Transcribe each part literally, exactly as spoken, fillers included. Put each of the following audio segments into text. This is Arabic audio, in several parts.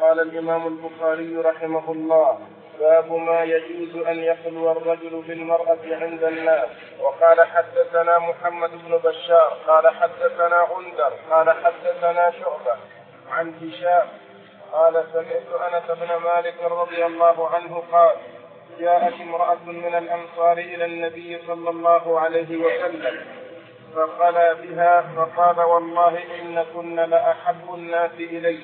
قال الإمام البخاري رحمه الله: باب ما يجوز أن يخلو الرجل بالمرأة عند الناس. وقال حدثنا محمد بن بشار قال حدثنا غندر قال حدثنا شعبة عن هشام قال سمعت أنس بن مالك رضي الله عنه قال: جاءت امرأة من الأنصار إلى النبي صلى الله عليه وسلم فخلى بها فقال: والله إنكن لأحب الناس إلي.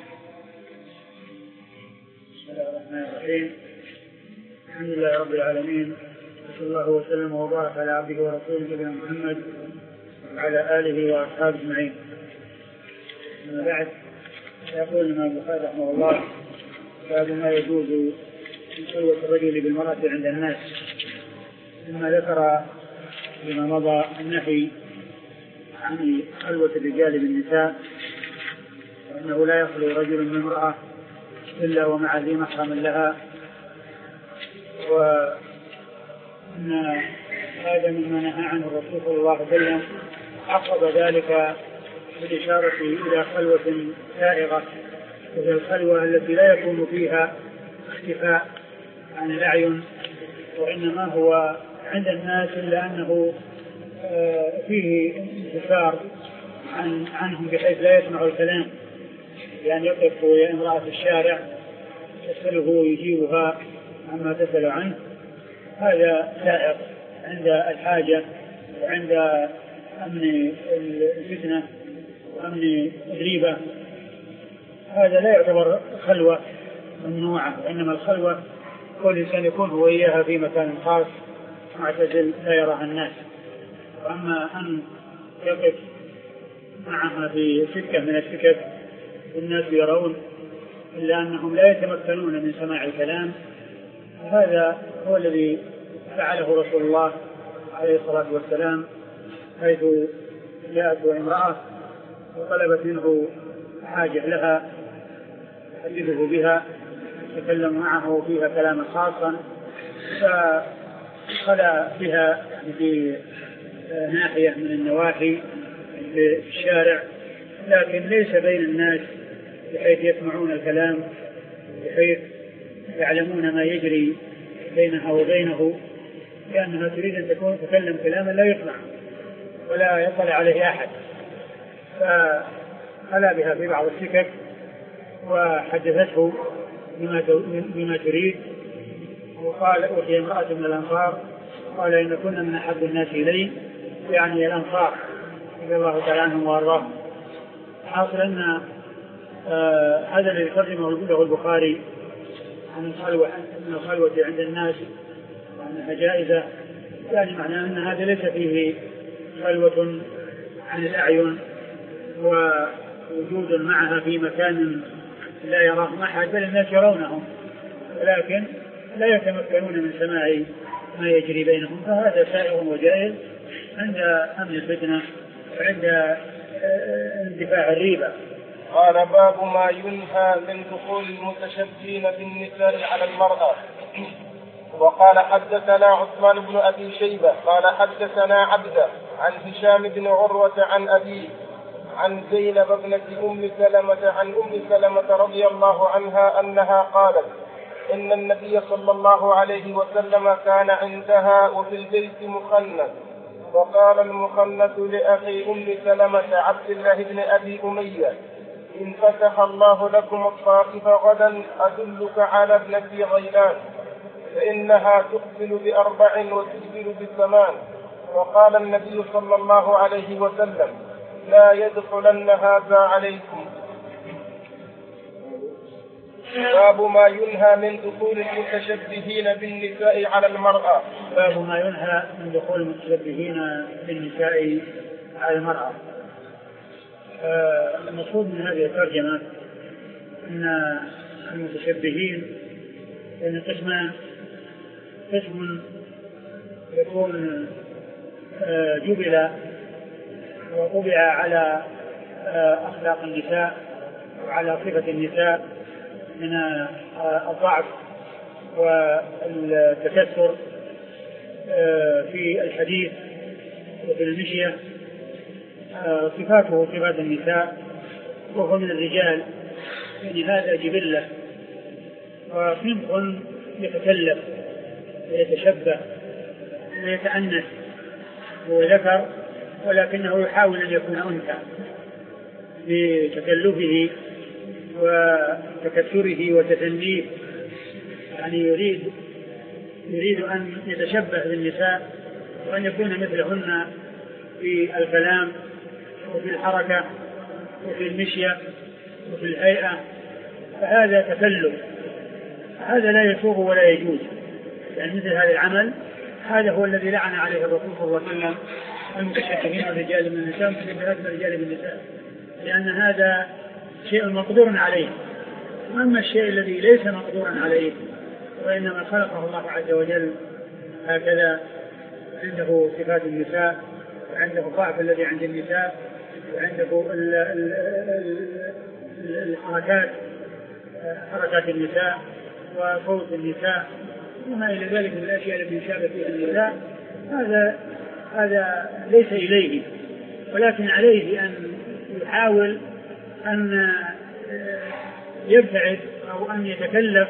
بسم الله الرحمن الرحيم. الحمد لله رب العالمين، صلى الله وسلم وبارك على عبده ورسوله نبينا محمد وعلى آله وأصحابه أجمعين. أما بعد، يقول الإمام البخاري رحمه الله: باب ما يجوز من خلوة الرجل بالمرأة عند الناس. ثم ذكر فيما مضى النهي عن خلوة الرجال بالنساء، وأنه لا يخلو رجل من امرأة إلا ومع ذي محرم لها، وأن هذا مما نهى عنه الرسول صلى الله عليه وسلم. عقب ذلك بالإشارة إلى خلوة سائغة، وهي الخلوة التي لا يكون فيها اختفاء عن الأعين، وإنما هو عند الناس إلا أنه فيه انتشار عن عنهم بحيث لا يسمع الكلام، يعني يقف امرأة في الشارع تسأله ويجيبها عما تسأل عنه. هذا سائغ عند الحاجة وعند أمن الفتنة وأمن الريبة. هذا لا يعتبر خلوة ممنوعة، وإنما الخلوة كل إنسان يكون هو إياها في مكان خاص معتزل لا يراها الناس. وأما أن يقف معها في سكة من السكك والناس يرون إلا أنهم لا يتمكنون من سماع الكلام، هذا هو الذي فعله رسول الله عليه الصلاة والسلام، حيث جاءت امرأة وطلبت منه حاجة لها يحدثه بها، تكلم معه فيها كلاما خاصا، فخلى بها في ناحية من النواحي في الشارع، لكن ليس بين الناس بحيث يسمعون الكلام، بحيث يعلمون ما يجري بينها وبينه، لأنها تريد أن تكون تكلم كلاما لا يسمع ولا يطلع عليه أحد. فخلى بها في بعض السكك وحدثته بما تريد، وقال: أوتي امرأة من الأنصار قال: إن كنا من أحب الناس إلي، يعني الأنصار رضي الله تعالى عنهم وأرضاهم. حاصل أن آه هذا الذي ترجمه له البخاري عن الخلوة من الخلوة عند الناس وأنها جائزة، يعني معناه أن هذا ليس فيه خلوة عن الأعين ووجود معها في مكان لا يراهم أحد، بل الناس يرونهم ولكن لا يتمكنون من سماع ما يجري بينهم. فهذا سائغ وجائز عند أمن الفتنة وعند اندفاع الريبة. قال: باب ما ينهى من دخول المتشبهين بالنساء على المرأة. وقال حدثنا عثمان بن أبي شيبة قال حدثنا عبده عن هشام بن عروة عن أبيه عن زينب ابنة أم سلمة عن أم سلمة رضي الله عنها أنها قالت: إن النبي صلى الله عليه وسلم كان عندها وفي البيت مخنث، وقال المخنث لأخي أم سلمة عبد الله بن أبي أمية: إن فتح الله لكم الطائف غدا أدلك على ابنتي غيلان، فإنها تقبل بأربع وتقبل بثمان. وقال النبي صلى الله عليه وسلم: لا يدخلن هذا عليكم. باب ما ينهى من دخول المتشبهين بالنساء على المرأة. باب ما ينهى من دخول المتشبهين بالنساء على المرأة. المقصود من هذه الترجمة أن المتشبهين يعني قسمان: قسم يكون جبل وطبع على أخلاق النساء وعلى صفة النساء من الضعف والتكسر في الحديث وفي المشية، صفاته صفات النساء، وهو من الرجال، يعني هذا جبلة وصنف يتكلف ويتشبه ويتأنس، هو ذكر ولكنه يحاول أن يكون أنثى بتكلفه وتكسره وتثنيه، يعني يريد يريد أن يتشبه بالنساء وأن يكون مثلهن في الكلام وفي الحركة وفي المشية وفي الهيئة، فهذا تكلف، هذا لا يسوغ ولا يجوز. يعني مثل هذا العمل هذا هو الذي لعن عليه الرسول صلى الله عليه وسلم المتشبهين بالرجال من النساء والمتشبهات بالرجال بالنساء، لأن هذا شيء مقدور عليه. أما الشيء الذي ليس مقدورا عليه وإنما خلقه الله عز وجل هكذا، عنده صفات النساء وعنده ضعف الذي عند النساء وعنده الحركات حركات النساء وصوت النساء وما إلى ذلك من الأشياء التي يشابه فيها النساء، هذا هذا ليس إليه، ولكن عليه أن يحاول أن يبتعد أو أن يتكلف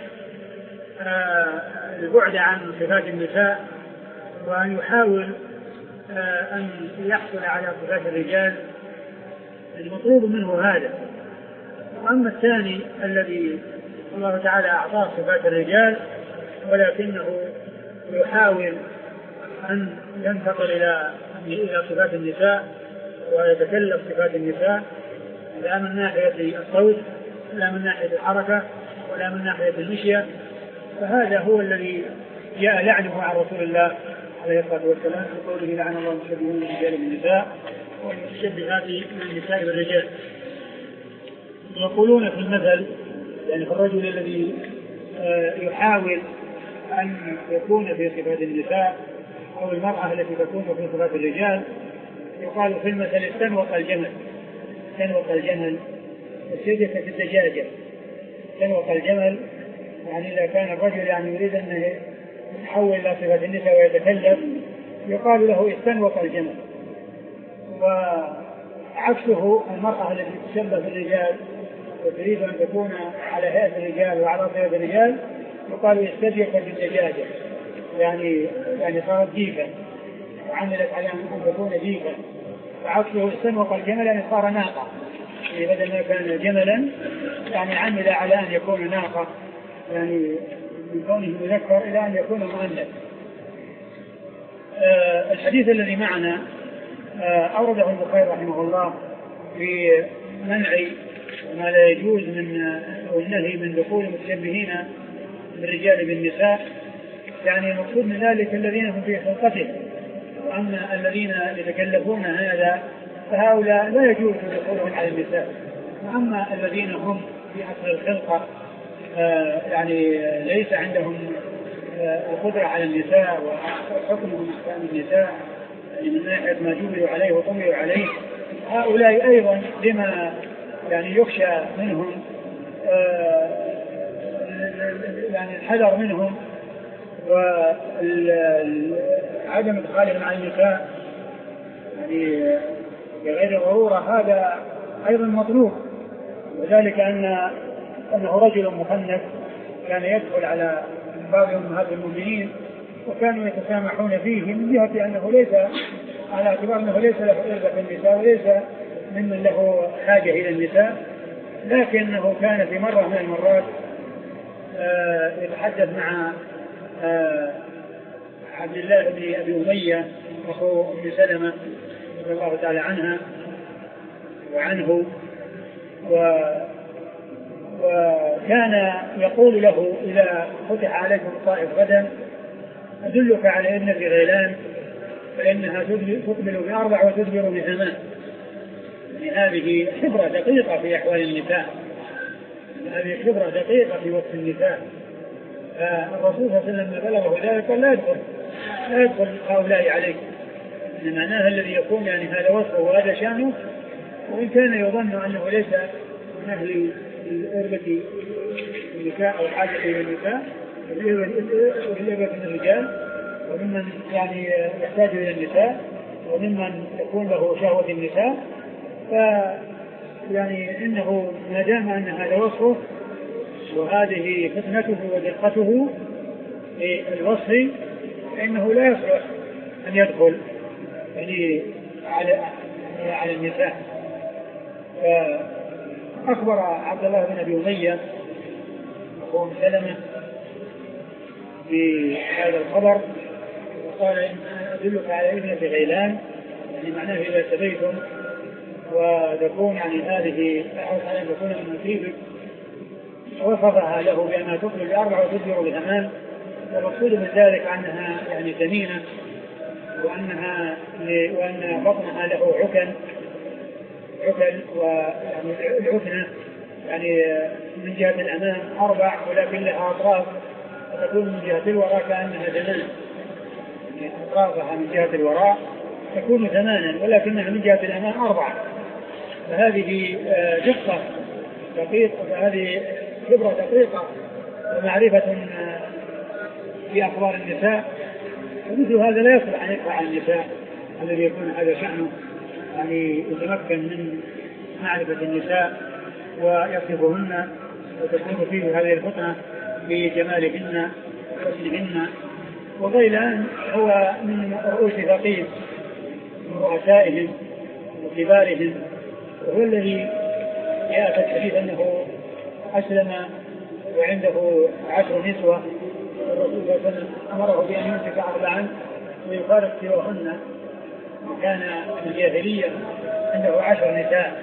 البعد عن صفات النساء، وأن يحاول أن يحصل على صفات الرجال، المطلوب منه هذا. وأما الثاني الذي الله تعالى أعطاه صفات الرجال ولكنه يحاول أن ينتقل إلى إلى صفات النساء ويتكلف صفات النساء، لا من ناحية الصوت ولا من ناحية الحركة ولا من ناحية المشية، فهذا هو الذي جاء لعنه على رسول الله عليه الصلاة والسلام بقوله لعن الله المتشبهين بالرجال بالنساء والمتشبهات من النساء بالرجال. يقولون في المثل يعني في الرجل الذي يحاول أن يكون في صفات النساء أو المرأة التي تكون في صفات الرجال، يقال في المثل استنوق الجمل استنوق الجمل السيدة الدجاجة. استنوق الجمل يعني إذا كان الرجل يعني يريد أن يحول إلى صفات النساء ويتكلف يقال له استنوق الجمل. وعكسه المرأة التي تشبه بالرجال وتريد أن تكون على هيئة الرجال وعلى صفات الرجال يقال استديك بالدجاجة، يعني يعني صارت ديكا وعملت على أن تكون ديكا. وعكسه استنوق الجمل يعني صار ناقة، يعني بدل ما كان جملا يعني عمل على أن يكون ناقة، يعني من كونه مذكر إلى أن يكون مؤنث. آه الحديث الذي معنا آه أورده البخاري رحمه الله في منع ما لا يجوز من النهي من دخول المتشبهين بالرجال بالنساء، يعني المقصود من ذلك الذين هم في خلقته، وأما الذين يتكلفون هذا فهؤلاء لا يجوز دخولهم على النساء. وأما الذين هم في أصل الخلقة آه يعني ليس عندهم آه القدرة على النساء وحكمهم أحكام النساء يعني من ناحية ما جبلوا عليه وطمئوا عليه، هؤلاء أيضا لما يعني يخشى منهم آه يعني الحذر منهم وعدم إدخالهم على النساء يعني بغير ضرورة، هذا أيضا مطلوب. وذلك أن أنه رجل مخنث كان يدخل على بعض أمهات المؤمنين وكانوا يتسامحون فيه من جهة أنه ليس على اعتبار أنه ليس له إرث في النساء وليس ممن له حاجة إلى النساء، لكنه كان في مرة من المرات آه يتحدث مع آه عبد الله بن أبي أمية أخو أم سلمة رضي الله تعالى عنها وعنه، و وكان يقول له إذا فتح عليكم الطائف غدا أدلك على ابنة غيلان فإنها تقبل بأربع وتدبر بثمان. يعني هذه خبرة دقيقة في أحوال النساء، هذه خبرة دقيقة في وصف النساء. فالرسول صلى الله عليه وسلم بلغه ذلك قال لا يدخل لا يدخل هؤلاء عليك، إن معناها الذي يكون يعني هذا وصفه وهذا شأنه، وإن كان يظن أنه ليس من أهل الإربة النساء أو الحاجة إلى النساء والإربة من الرجال وممن يعني يحتاج إلى النساء وممن يكون له شهوة النساء، ف يعني إنه ما دام أن هذا وصفه وهذه فتنته ودقته في الوصف، فإنه لا يصلح أن يدخل يعني على على النساء. فأخبر عبد الله بن أبي أمية وأم سلمة بهذا الخبر وقال إن أدلك على ابنة غيلان، يعني معناه إذا سبيتم وتكون يعني هذه أن تكون من نصيبك، وصفها له بأنها تخرج بأربع وتدبر بثمان، والمقصود من ذلك أنها يعني ثمينة، وأنها وأن بطنها له عكن عكن ويعني العكنة يعني من جهة الأمام أربع ولكن لها أطراف، وتكون من جهة الوراء كأنها ثمان، يعني أطرافها من جهة الوراء تكون ثمانا ولكنها من جهة الأمام أربعة. فهذه دقة دقيقة، فهذه خبرة دقيقة ومعرفة في أخبار النساء، ومثل هذا لا يصلح أن يقع على النساء الذي يكون هذا شأنه يعني يتمكن من معرفة النساء ويصفهن وتكون فيه هذه الفطنة بجمالهن وحسنهن. وغيلان هو من رؤوس ثقيف من رؤسائهم وكبارهم، وهو الذي جاء في الحديث أنه أسلم وعنده عشر نسوة، والرسول صلى الله عليه وسلم أمره بأن يمسك أربعا ويفارق سواهن، وكان في الجاهلية عنده عشر نساء.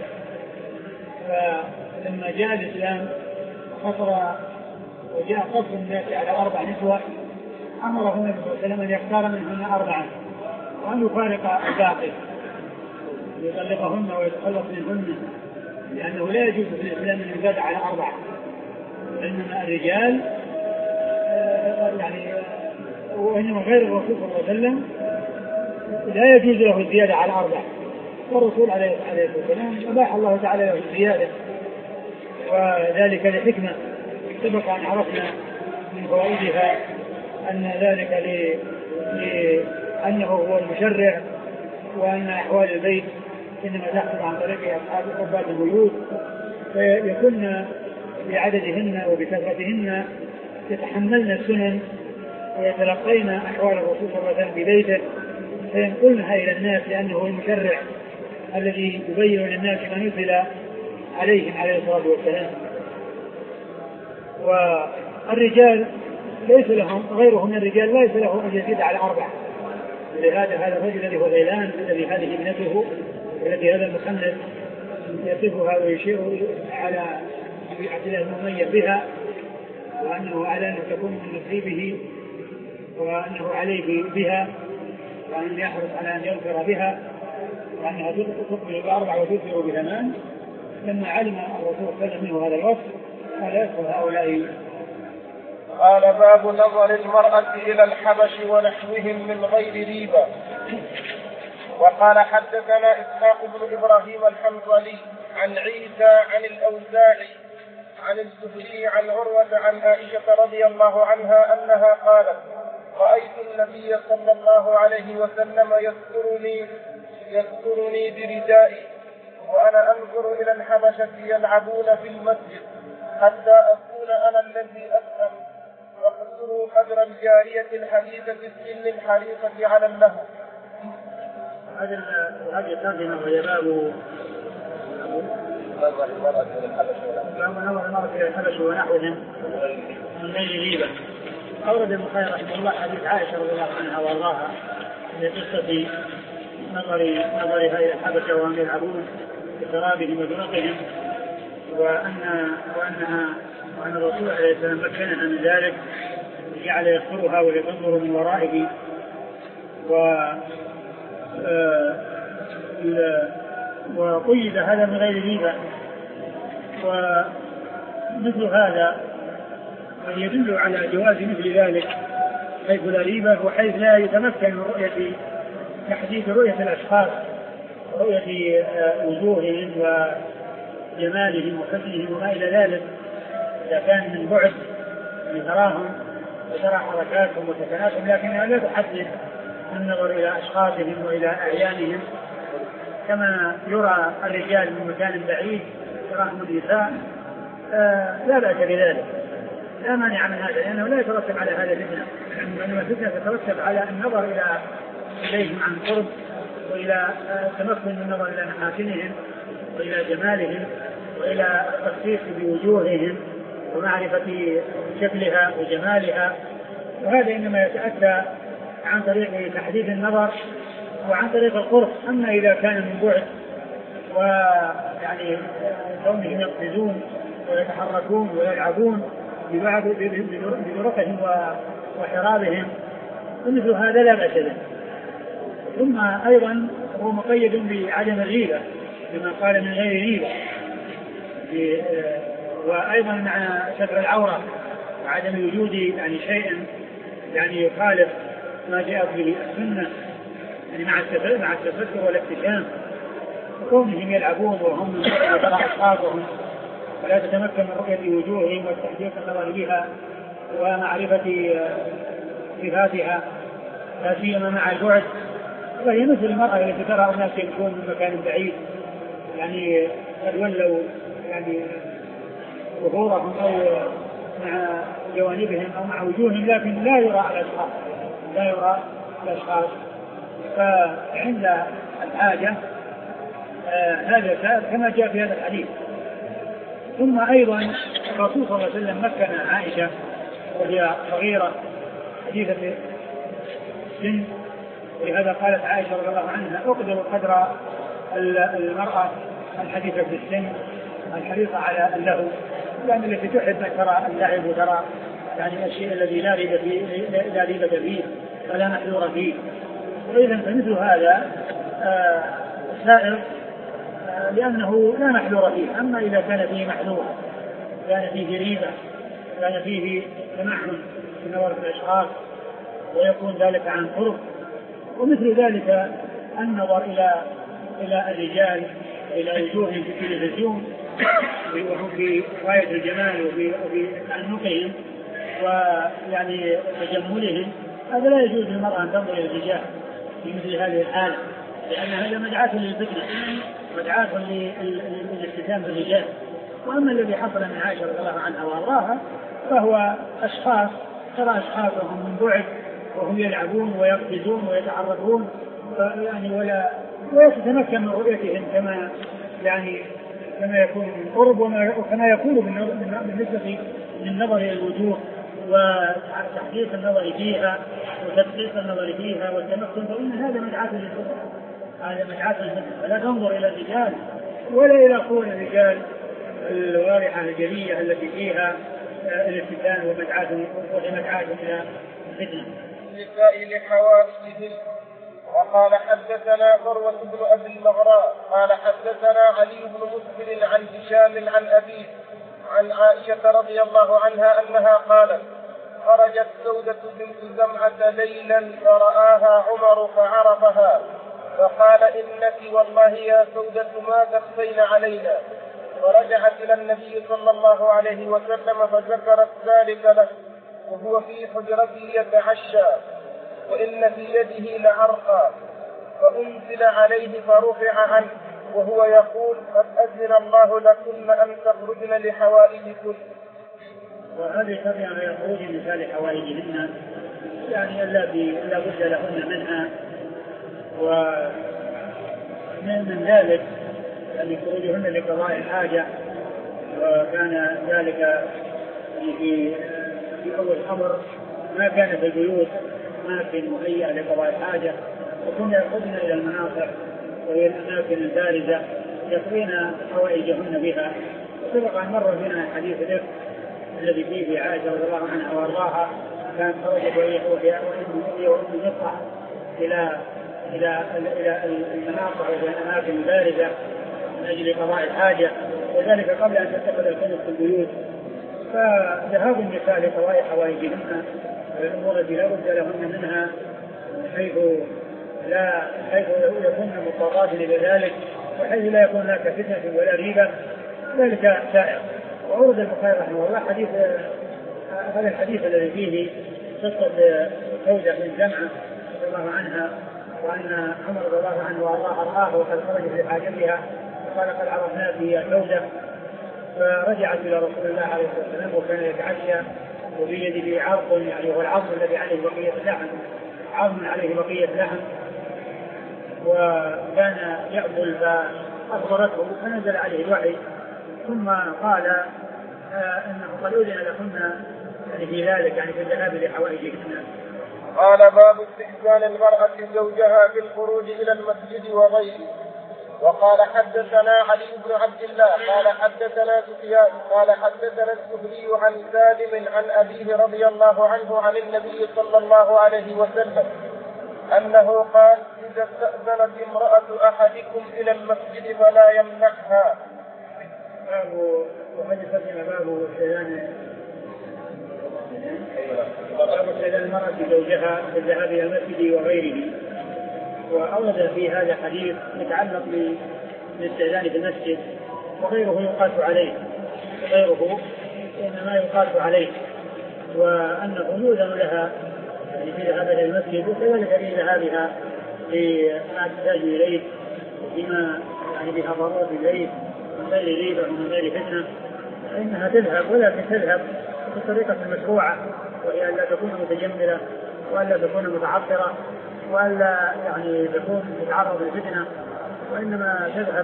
فلما جاء الإسلام خطر وجاء قصد الناس على أربع نسوة، أمره النبي صلى الله عليه وسلم أن يختار منهن أربعا وأن يفارق الباقي يطلقهن ويتخلص منهن، لأنه لا يجوز في الإسلام أن يزاد على أربعة، إنما الرجال يعني وإنما غير الرسول صلى الله عليه وسلم لا يجوز له الزيادة على أربعة، والرسول عليه الصلاة والسلام أباح الله تعالى له الزيادة، وذلك لحكمة سبق أن عرفنا من فوائدها أن ذلك لأنه هو المشرع، وأن أحوال البيت إنما تحصل عن طريق أصحاب ربات البيوت، فيكون بعددهن وبكثرتهن يتحملن السنن ويتلقين أحوال الرسول صلى الله عليه وسلم ببيته فينقلنها إلى الناس، لأنه المشرع الذي يبين للناس ما نزل عليهم عليه الصلاة والسلام. والرجال ليس لهم غيرهم من الرجال ليس له أن يزيد على أربعة، لهذا هذا الرجل الذي هو غيلان الذي هذه ابنته التي هذا المخنث يصفها ويشير على عبد الله بن أمية بها، وأنه على أن تكون من نصيبه وأنه عليه بها، وأن يحرص على أن يغفر بها، وأنها تقبل بأربع وتثمر بثمان. لما علم الرسول صلى الله عليه وسلم منه هذا الوصف قال يدخل هؤلاء. قال باب نظر المرأة إلى الحبش ونحوهم من غير ريبة. وقال حدثنا إسحاق بن إبراهيم الحنظلي عن عيسى عن الأوزاعي عن الزهري عن عروة عن عائشة رضي الله عنها أنها قالت: رأيت النبي صلى الله عليه وسلم يذكرني يذكرني بردائي وأنا أنظر إلى الحبشة يلعبون في المسجد حتى أكون أنا الذي أسلم وقدروا قدر الجارية الحديثة السن الحريصة على اللهو. هذه الترجمة وهي باب نظر المرأة إلى الحبش ونحوهم من غير ريبة. أورد ابن خير رحمه الله حديث عائشة رضي الله عنها وارضاها في قصة نظر نظرها إلى الحبشة وهم يلعبون بشرابهم وبرقهم، وأن وأنها وأن الرسول عليه السلام مكنها من ذلك، جعل يذكرها وهي تنظر من ورائه. و وقيد هذا من غير ريبة، ومثل هذا يدل على جواز مثل ذلك حيث لا ريبة وحيث لا يتمكن من رؤية تحديد رؤية الأشخاص، رؤية وجوههم وجمالهم وحسنهم وما إلى ذلك. إذا كان من بعد تراهم وترى حركاتهم وسكناتهم، لكنها لا تحدد النظر إلى أشخاصهم وإلى أعيانهم، كما يرى الرجال من مكان بعيد تراهم النساء آه لا بأس بذلك، لا مانع من هذا، لأنه لا يترتب على هذا الفتنة، وإنما الفتنة تترتب على النظر إلى إليهم عن قرب، وإلى تمكن من النظر إلى محاسنهم وإلى جمالهم وإلى التخصيص بوجوههم ومعرفة شكلها وجمالها، وهذا إنما يتأتى عن طريق تحديد النظر وعن طريق القرب. أما إذا كان من بعد ويعني كونهم يقفزون ويتحركون ويلعبون ببعض بدرقهم وحرابهم فمثل هذا لا بأس به. ثم أيضا هو مقيد بعدم الريبة كما قال من غير ريبة، وأيضا مع ستر العورة وعدم وجود يعني شيء يعني يخالف ما جاءت به السنة، يعني مع التفكر مع التفكر والابتسام، وكونهم يلعبون وهم ترى أشخاصهم ولا تتمكن من رؤية وجوههم والتحديق النظر بها ومعرفة صفاتها لا سيما مع البعد، وهي مثل المرأة التي ترى الناس يمشون من مكان بعيد يعني قد ولوا يعني ظهورهم أو مع جوانبهم أو مع وجوههم لكن لا يرى الأشخاص لا يرى الأشخاص فعند الحاجة آه هذا سائر كما جاء في هذا الحديث. ثم أيضا الرسول صلى الله عليه وسلم مكن عائشة وهي صغيرة حديثة السن، ولهذا قالت عائشة رضي الله عنها أقدر قدر المرأة الحديثة في السن الحريصة على اللهو، يعني التي تحب أن ترى اللعب وترى يعني الشيء الذي لا ريبة فيه لا ريبة فيه ولا محذور فيه. وإذا فمثل هذا آه سائر آه لأنه لا محذور فيه. أما إذا كان فيه محذور كان فيه ريبة كان فيه تمحن في نظر الأشخاص ويكون ذلك عن قرب، ومثل ذلك النظر إلى إلى الرجال إلى وجوههم في التلفزيون وهم في غاية الجمال وفي تعنقهم ويعني تجملهم، هذا لا يجوز للمرأة أن تنظر إلى الرجال في مثل هذه الحالة، لأن هذا مدعاة للفتنة مدعاة للاستهزاء بالرجال. وأما الذي حصل من عائشة رضي الله عنها وأرضاها فهو أشخاص ترى أشخاصهم من بعد وهم يلعبون ويقفزون ويتحركون يعني ولا ويتمكن من رؤيتهم كما يعني كما يكون من قرب وكما يكون بالنسبة للنظر إلى الوجوه وتحقيق النظر فيها وتدقيق النظر فيها والتمكن، فإن هذا مدعاة للفتنة هذا مدعاة للفتنة. فلا تنظر إلى الرجال ولا إلى صور الرجال الواضحة الجلية التي فيها الافتتان ومدعاة ومدعاة إلى الفتنة. النساء لحوائجهن. وقال حدثنا عروة بن أبي المغراء قال حدثنا علي بن مسهر عن هشام عن أبيه عن عائشة رضي الله عنها أنها قالت خرجت سودة بنت زمعة ليلا فرآها عمر فعرفها فقال إنك والله يا سودة ما تخفين علينا، فرجعت إلى النبي صلى الله عليه وسلم فذكرت ذلك له وهو في حجرته يتعشى وإن في يده لعرقا، فأنزل عليه فرفع عنه وهو يقول قد أذن الله لكن أن تخرجن لحوائجكن. وهذه ترجع إلى خروج النساء لحوائجهن، يعني ألا بد لهن منها، ومن ذلك يعني خروجهن لقضاء الحاجة، وكان ذلك في في أول الأمر ما كان في البيوت أماكن مهيئة لقضاء الحاجة، وكنا يخرجن إلى المناطق وهي الأماكن البارزة يقضين حوائجهن بها. وسبق أن مر بنا حديث الإفك الذي فيه عائشة رضي الله عنها وأرضاها كانت خرجت وهي وأم مصطح إلى إلى إلى المناطق والأماكن البارزة من أجل قضاء الحاجة، وذلك قبل أن تتخذ الكنس في البيوت. فذهاب النساء لقضاء حوائجهن الأمور التي لا بد لهن منها حيث لا حيث يكون مضطرات لذلك وحيث لا يكون هناك فتنة ولا ريبة، ذلك سائر. وأورد البخاري رحمه الله حديث هذا الحديث الذي فيه قصة سودة بن زمعة رضي الله عنها، وأن عمر رضي الله عنه وأرضاه رآه وقد خرج في حاجتها فقال قد عرفناك يا سودة، فرجعت إلى رسول الله عليه الصلاة والسلام وكان يتعشى وبيده عرق، يعني هو العظم الذي عليه بقية لحم، عظم عليه بقية لحم، وكان يأكل فأخبرته فنزل عليه الوحي ثم قال آه أنه قد أذن لهن يعني في ذلك، يعني في الذهاب لحوائجهن. قال باب استئذان المرأة زوجها في الخروج إلى المسجد وغيره. وقال حدثنا علي بن عبد الله قال حدثنا سفيان قال حدثنا الزهري عن سالم عن أبيه رضي الله عنه عن النبي صلى الله عليه وسلم أنه قال إذا استأذنت امرأة أحدكم إلى المسجد فلا يمنعها. باب وحدثنا باب استئذان باب استئذان المرأة زوجها في الذهاب إلى المسجد وغيره. وأورد في هذا حديث يتعلق بالاستئذان في المسجد وغيره يقاس عليه، غيره إنما يقاس عليه، وأنه يؤذن لها في ذهاب إلى المسجد وكذلك في ذهابها لما تحتاج إليه وفيما يعني بها ضرورة إليه من غير ريبة ومن غير فتنة، فإنها تذهب، ولكن تذهب بطريقة مشروعة، وهي أن لا تكون متجملة وأن لا تكون متعطرة وألا يعني تكون متعرض للفتنة، وإنما تذهب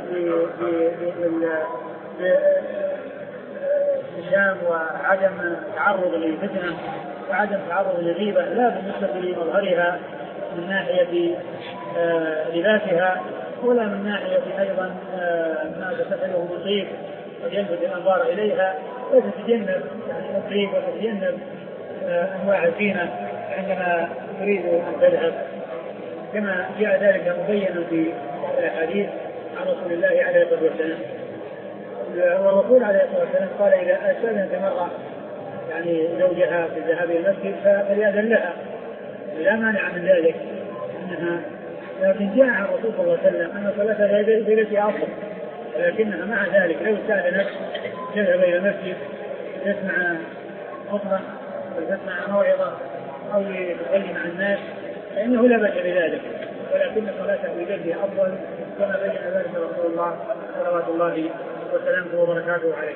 بالشام وعدم تعرض للفتنة وعدم تعرض للغيبة، لا بالنسبة لمظهرها من ناحية لباسها ولا من ناحية أيضا ما تفعله من طيب ويلفت الأنظار إليها، وتتجنب يعني الطيب وتتجنب أنواع الزينة عندما تريد أن تذهب، كما جاء ذلك مبينا في الحديث عن رسول الله عليه الصلاة والسلام. والرسول عليه الصلاة والسلام قال إذا أستأذنت المرأة يعني زوجها في الذهاب إلى المسجد فليأذن لها، لا مانع من ذلك أنها، لكن جاء عن الرسول صلى الله عليه وسلم أن صلاتها بيتها أفضل، لكنها مع ذلك لو استأذنت تذهب إلى المسجد تسمع خطبة أو تسمع موعظة أو تصلي مع الناس فإنه لا بأس بذلك، ولكن صلاتها في بيتها أفضل، كما بين ذلك رسول الله صلوات الله وسلامه وبركاته عليه.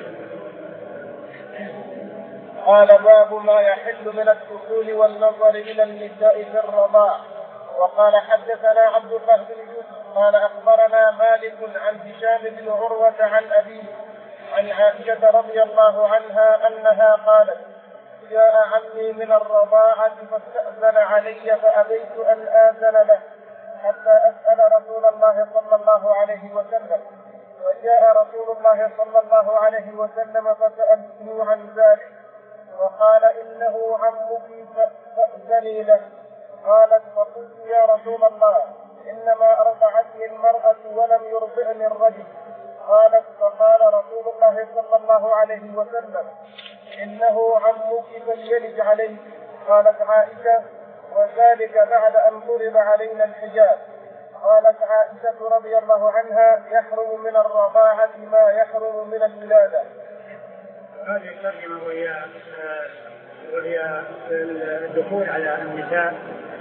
قال باب ما يحل من الدخول والنظر إلى النساء في الرضاع. وقال حدثنا عبد الله بن يوسف قال أخبرنا مالك عن هشام بن عروة عن أبيه عن عائشة رضي الله عنها أنها قالت جاء عمي من الرضاعة فاستأذن علي فأبيت أن آذن له حتى أسأل رسول الله صلى الله عليه وسلم، وجاء رسول الله صلى الله عليه وسلم فسألته عن ذلك وقال إنه عمك فأذني له. قالت فقلت يا رسول الله إنما أرضعتني المرأة ولم يرضعني الرجل. قالت فقال رسول الله صلى الله عليه وسلم إنه عمك فليلج عليه. قالت عائشة وذلك بعد أن ضرب علينا الحجاب. قالت عائشة رضي الله عنها يحرم من الرضاعة ما يحرم من الولادة. هذه الترجمة وهي وهي الدخول على النساء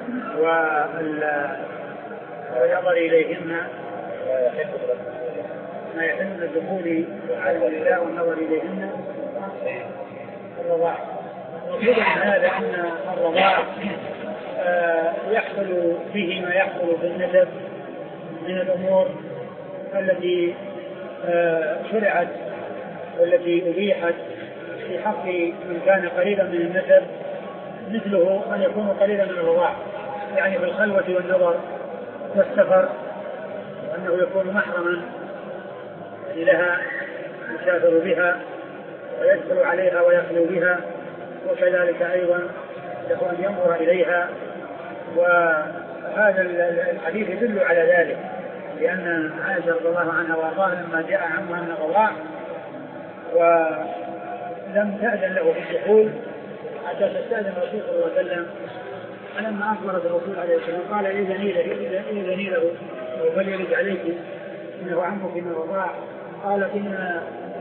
والنظر إليهن، ما يحل من الدخول على النساء والنظر إليهن الرضاع. وجد هذا أن الرضاع يحصل فيه ما يحصل في النسب من الأمور التي شرعت والتي أبيحت في حق من كان قريبا من النسب، مثله أن يكون قريبا من الرضاع، يعني في الخلوة والنظر والسفر، وأنه يكون محرما لها يسافر بها ويدخل عليها ويخلو بها، وكذلك أيضا له أن ينظر إليها. وهذا الحديث يدل على ذلك، لأن عائشة رضي الله عنها وارضاها لما جاء عمها من الرضاع ولم تأذن له في الدخول حتى تستأذن الرسول صلى الله عليه وسلم، فلما أخبرت الرسول عليه الصلاة والسلام قال إذني له وليرد عليك إنه عمك من الرضاع. قالت إن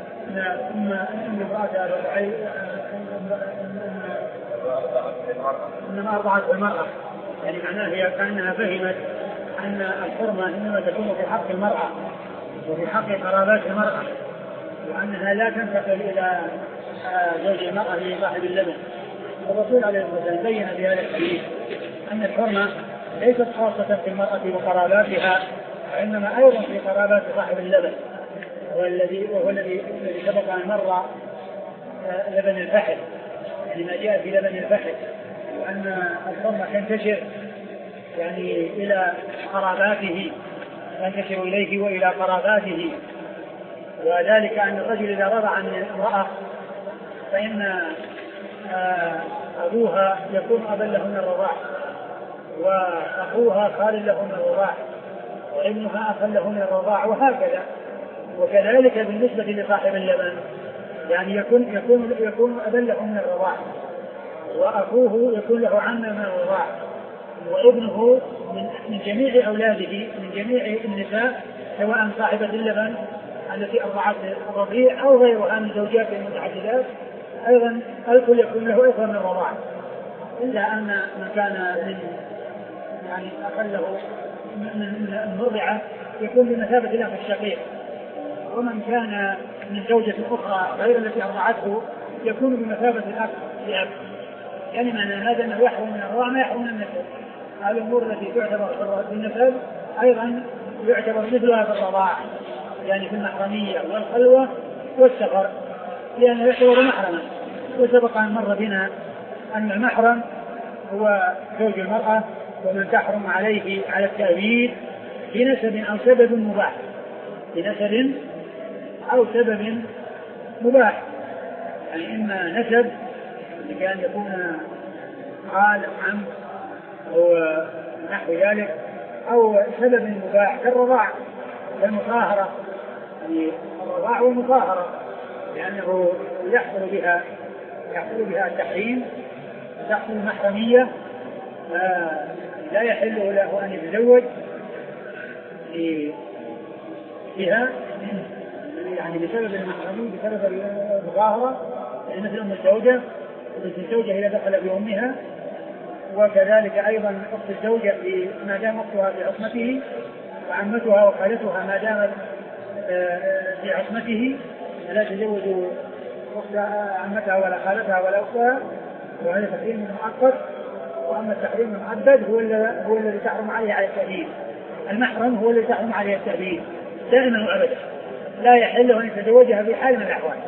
إنما أرضعت المرأة، يعني معناه هي كأنها فهمت أن الحرمة إنما تكون في حق المرأة وفي حق قرابات المرأة، وأنها لا تنتقل إلى زوج المرأة لصاحب اللبن. الرسول عليه الصلاة والسلام بين في هذا الحديث أن الحرمة ليست خاصة في المرأة وقراباتها، وإنما أيضا في قرابات صاحب اللبن، والذي وهو الذي سبق أن مر لبن الفحل، يعني ما جاء في لبن الفحل، وأن الحرمة تنتشر يعني إلى قراباته، تنتشر إليه وإلى قراباته. وذلك أن الرجل إذا رضع عن امرأة فإن أبوها يكون أبا له من الرضاع، وأخوها خال له من الرضاع، وابنها أخا له من الرضاع، وهكذا. وكذلك بالنسبة لصاحب اللبن يعني يكون يكون يكون أبا له من الرضاع، وأخوه يكون له عم من الرضاع، وابنه من, من جميع أولاده من جميع النساء سواء صاحبة اللبن التي أرضعت الرضيع أو غيرها من زوجات المتعددات، أيضا الكل يكون له إخوة من الرضاع، إلا أن من كان من يعني أقله من المرضعة يكون بمثابة الأخ الشقيق، ومن كان من زوجة أخرى غير التي أرضعته يكون بمثابة الأخ لأب. يعني معنى هذا أنه يحرم من الرضاع ما يحرم من النسب. هذه الأمور التي تعتبر في النسب أيضا يعتبر مثلها في الرضاع، يعني في المحرمية والخلوة والسفر، لأنه يعتبر محرما. وسبق أن مر بنا أن المحرم هو زوج المرأة، ومن تحرم عليه على التأبيد بنسب أو سبب مباح، بنسب أو سبب مباح، يعني إما نسب لكي يكون خال عم أو نحو ذلك، أو سبب مباح كالرضاع والمطاهرة، يعني الرضاع والمطاهرة، لأنه يحصل بها يحصل بها التحريم، تحصل المحرمية، لا يحل له أن يتزوج بها يعني بسبب المحرمية، بسبب المظاهرة، يعني مثل أم الزوجة بنت الزوجة إذا دخل بأمها، وكذلك أيضا أخت الزوجة ما دام أختها في عصمته، وعمتها وخالتها ما دامت في عصمته لا تزوج أختها عمتها ولا خالتها ولا أختها، وهذا تحريم مؤقت. وأما التحريم المؤبد هو الذي هو الذي تحرم عليه على التأبيد. المحرم هو الذي تحرم عليه التأبيد دائما وأبدا، لا يحل أن يتزوجها في حال من الأحوال.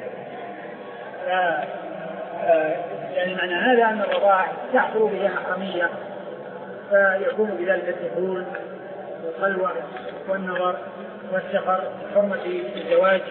يعني معنى هذا أن الرضاع تحصل به محرمية، فيكون بذلك الدخول والخلوة والنظر والسفر حرمة الزواج.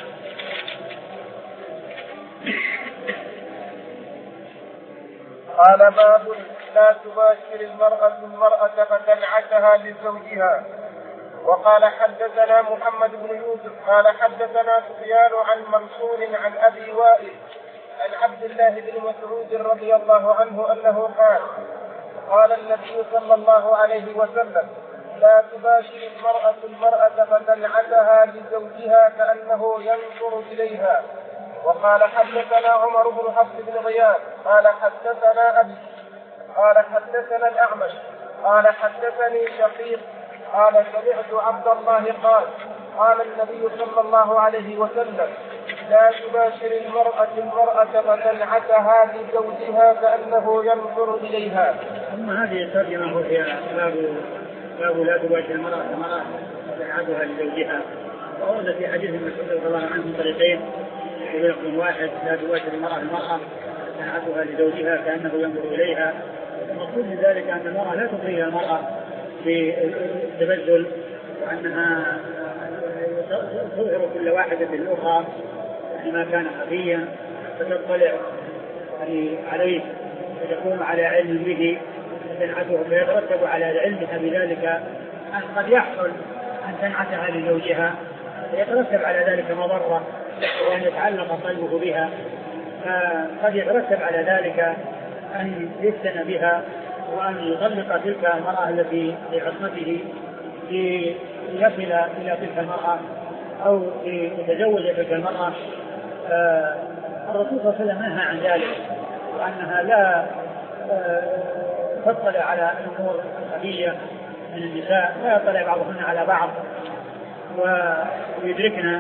قال باب لا تباشر المرأة المرأة فتنعتها لزوجها. وقال حدثنا محمد بن يوسف قال حدثنا سفيان عن منصور عن أبي وائل عن عبد الله بن مسعود رضي الله عنه أنه قال قال النبي صلى الله عليه وسلم لا تباشر المرأة المرأة فتنعتها لزوجها كأنه ينظر إليها. وقال حدثنا عمر بن حفص بن غياث قال حدثنا أبي قال حدثنا الأعمش قال حدثني شقيق قال سمعت عبد الله قال قال النبي صلى الله عليه وسلم لا تباشر المرأة المرأة فتنعتها لزوجها كأنه ينظر إليها. أما هذه الترجمة هي باب باب لا تباشر المرأة المرأة فتنعتها لزوجها، وورد في حديث مسعود رضي الله عنه من طريقين، ويقول واحد لا تباشر المرأة المرأة فتنعتها لزوجها كأنه ينظر إليها. المقصود من ذلك أن المرأة لا تغريها المرأة بالتبذل، وأنها تظهر كل واحدة بالأخرى ما كان خفيا، فتطلع عليه وتقوم على علم به تنعته، فيترتب على علمها بذلك أن قد يحصل أن تنعتها لزوجها، فيترتب على ذلك مضرة وأن يتعلق قلبه بها، فقد يترتب على ذلك أن يفتن بها وأن يطلق تلك المرأة التي في عصمته ليصل إلى تلك المرأة أو ليتزوج تلك المرأة. آه الرسول صلى الله عليه وسلم نهى عن ذلك، وأنها لا آه تطلع على الأمور الخفية من النساء، لا يطلع بعضهن على بعض ويدركن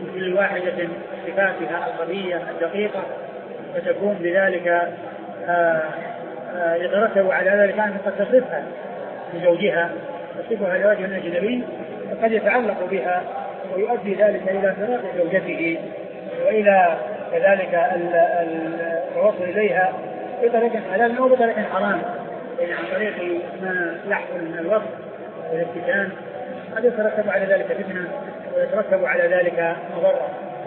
كل واحدة صفاتها القضية الدقيقة، فتكون بذلك آآ آآ يترتب على ذلك أن قد تصفها لزوجها، تصفها لوجه أجنبي، فقد يتعلق بها ويؤدي ذلك إلى فراق زوجته وإلى كذلك الوصول إليها بطريق حلال أو بطريق حرام، يعني عن طريق ما يحصل من الوصف والابتسام، قد يترتب على ذلك فتنة ويترتب على ذلك مضرة.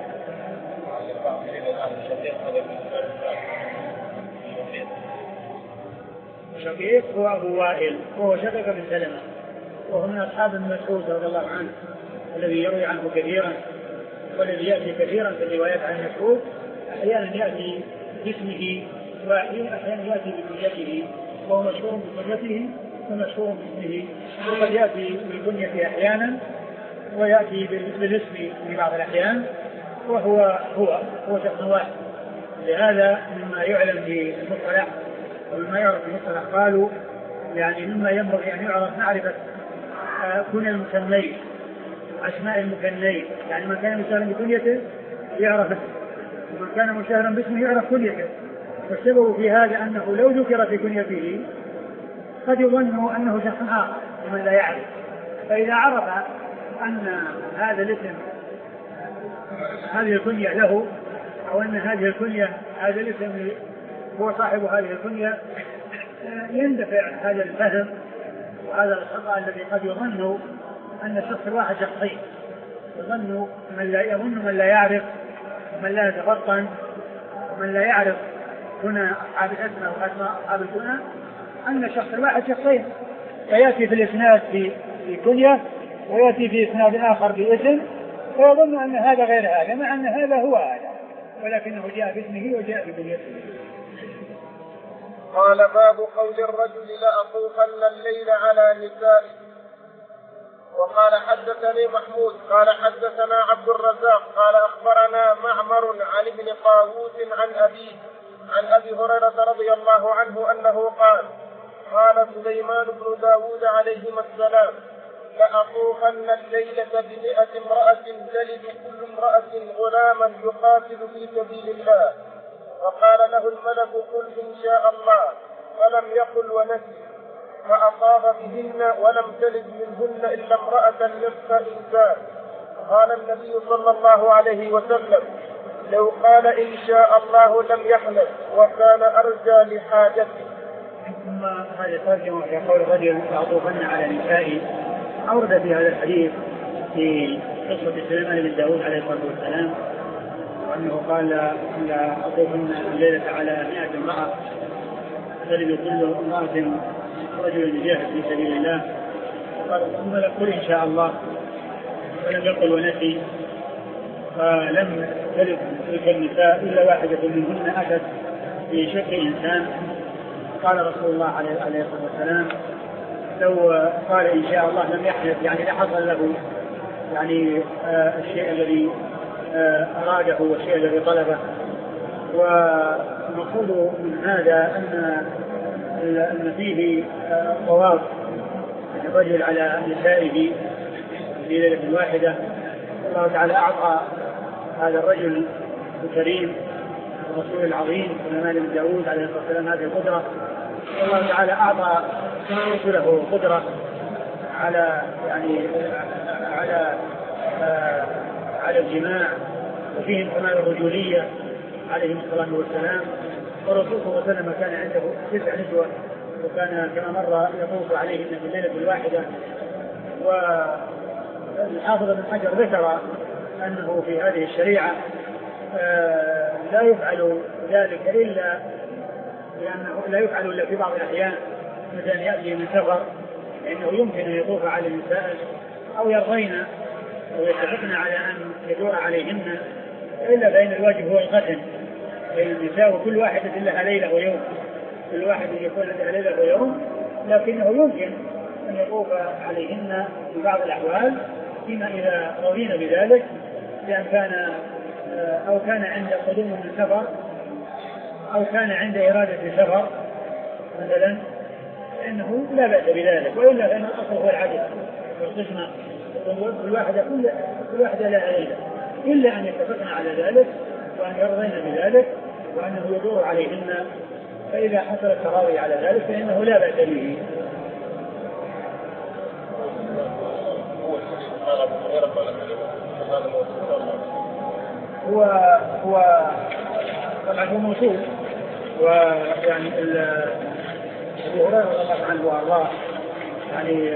شقيق هو أبو وائل وهو شقيق بن سلمة، وهو من أصحاب المسعود رضي الله عنه الذي يروي عنه كثيرا، والذي يأتي كثيرا في الروايات عن مسعود، أحيانا يأتي باسمه وأحيانا يأتي بكنيته، وهو مشهور بكنيته ومشهور باسمه، وقد يأتي بالكنية أحيانا ويأتي بالاسم في بعض الأحيان، وهو هو هو شخص واحد. لهذا مما يعلم في المصطلح ومما يعرف في المصطلح قالوا يعني مما ينبغي أن يعرف معرفة كن المسمين، أسماء المكنين، يعني من كان مشتهرا بكنيته يعرف اسمه، ومن كان مشتهرا باسمه يعرف كنيته. والسبب في هذا أنه لو ذكر في كنيته قد يظن أنه شخص آخر ومن لا يعرف، فإذا عرف أن هذا الاسم هذه الكنية له، أو أن هذه الكنية هذا الاسم هو صاحب هذه الكنية، يندفع هذا الفهم وهذا الخطأ الذي قد يظن أن الشخص الواحد شخصين، يظن من لا يظن من لا يعرف ومن لا يتفطن ومن لا يعرف كنى أصحاب الأسماء وأسماء أصحاب الكنى أن الشخص الواحد شخصين، فيأتي في الإسناد في كنية ويأتي في إسناد آخر باسم، فيظن أن هذا غير هذا مع أن هذا هو هذا، ولكنه جاء باسمه وجاء بكنيته. قال باب قول الرجل لأطوفن الليل على نسائه. وقال حدثني محمود قال حدثنا عبد الرزاق قال أخبرنا معمر عن ابن طاووس عن أبيه عن أبي هريرة رضي الله عنه أنه قال قال سليمان بن داود عليهما السلام لأطوفن الليلة بمئة امرأة تلد كل امرأة غلاما يقاتل في سبيل الله، وقال له الملك قل إن شاء الله، فلم يقل ونسي، فأطاف بهن ولم تلد منهن إلا امرأة نصف إنسان. قال النبي صلى الله عليه وسلم لو قال إن شاء الله لم يحلف وكان أرجى لحاجته. ثم هذا ترجمة في قول الرجل لأطوفن على نسائي، أورد في هذا الحديث في قصة سليمان بن داود عليه الصلاة والسلام، وأنه قال لا أطوفن الليلة على مئة امرأة تلد كل امرأة رجل يجاهد في سبيل الله، قال ثم يقول إن شاء الله، ولم يقل ونسي، فلم تلد تلك النساء إلا واحدة منهن أتت في شكل إنسان. قال رسول الله عليه الصلاة والسلام لو قال إن شاء الله لم يحدث، يعني لا حصل له يعني آه الشيء الذي آه أراده والشيء الذي طلبه. ونقول من هذا أن أن فيه طواف الرجل على نسائه في ليلة واحدة. الله تعالى أعطى هذا الرجل الكريم الرسول العظيم سليمان بن داود عليه الصلاة والسلام هذه القدرة. الله تعالى أعطى رسله قدرة على يعني على آه على الجماع، وفيهم كمال الرجولية عليهم الصلاة والسلام. والرسول صلى الله عليه وسلم كان عنده تسع نسوة، وكان كما مر يطوف عليهن في الليلة الواحدة. والحافظ ابن حجر ذكر أنه في هذه الشريعة آه لا يفعل ذلك إلا لأنه لا يفعل إلا في بعض الأحيان، مثل أن يأتي من سفر لأنه يمكن أن يطوف على النساء أو يرضين أو يتفقن على أن يدور عليهن، إلا بين الواجب هو القتل بين النساء، وكل واحدة لها ليلة ويوم، كل واحد يكون لها ليلة ويوم، لكنه يمكن أن يطوف عليهن في بعض الأحوال فيما إذا رضينا بذلك، لأن كان أو كان عند قدوم من سفر أو كان عند إرادة سفر مثلا، إنه لا بأس بذلك. وإلا فإن الأصل هو العدل والقسمة، كل واحدة كل كل واحدة لها ليلة، إلا أن يتفقن على ذلك وأن يرضين بذلك وأنه يدور عليهن، فإذا حصل التراضي على ذلك فإنه لا بأس به. هو هو طبعا هو موصول، ويعني أبو هريرة رضي الله عنه وأرضاه يعني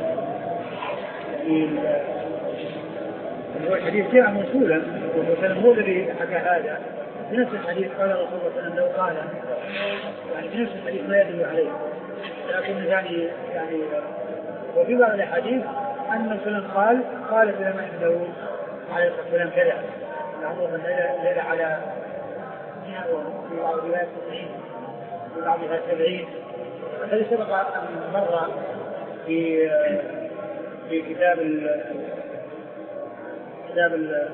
يعني هو الحديث جاء موصولا، وهو الذي حكى هذا بنفس الحديث قال رسول الله صلى الله عليه وسلم لو قال يعني بنفس الحديث ما يدل عليه، لكن يعني يعني وفي بعض الحديث أن مثلا قال قال سليمان بن داود عليه الصلاة والسلام كذا يعرض الليلة على في بعضها تسعين في بعضها سبعين. هذا سبق أن مر في في كتاب كتاب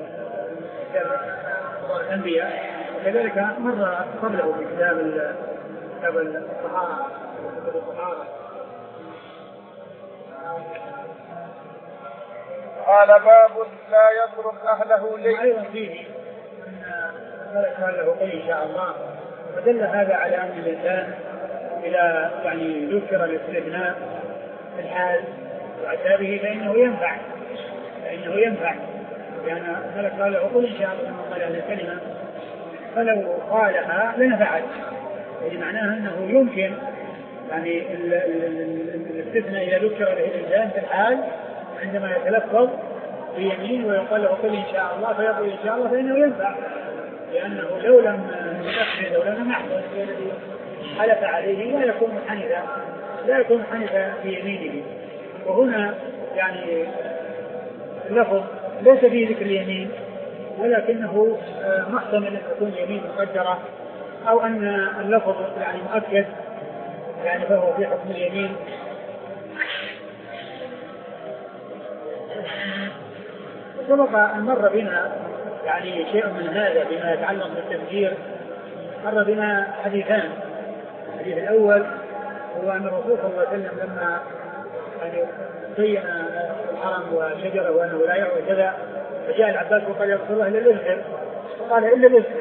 الأنبياء، وكذلك مر قبله في كتاب كتاب الطهارة الطهارة. قال باب لا يترك أهله ليلا. أيضا فيه أن قال له قل إن شاء الله، فدل هذا على أن الإنسان إذا يعني ذكر الاستثناء في الحال وأتى به فإنه ينفع فإنه ينفع لأن الملك قال له قل إن شاء الله ثم قال هذه الكلمة، فلو قالها لنفعت، يعني معناها أنه يمكن يعني الاستثناء إذا ذكر به الإنسان في الحال عندما يتلفظ بيمين ويقال له قل إن شاء الله فيقول إن شاء الله فإنه ينفع، لأنه لو لم ينفذ لو لم يحدث الذي حلف عليه لا يكون حنثا لا يكون حنثا في يمينه. وهنا يعني اللفظ ليس فيه ذكر اليمين، ولكنه محتمل أن تكون يمين مقدرة أو أن اللفظ يعني مؤكد يعني فهو في حكم اليمين. سبق أن مر بنا يعني شيء من هذا بما يتعلق بالتفجير، مر بنا حديثان. الحديث الأول هو أن الرسول صلى الله عليه وسلم لما يعني بين الحرم وشجرة وأنه لا يعود كذا، فجاء العباس وقال يا رسول الله إلا الإذخر، فقال إلا الإذخر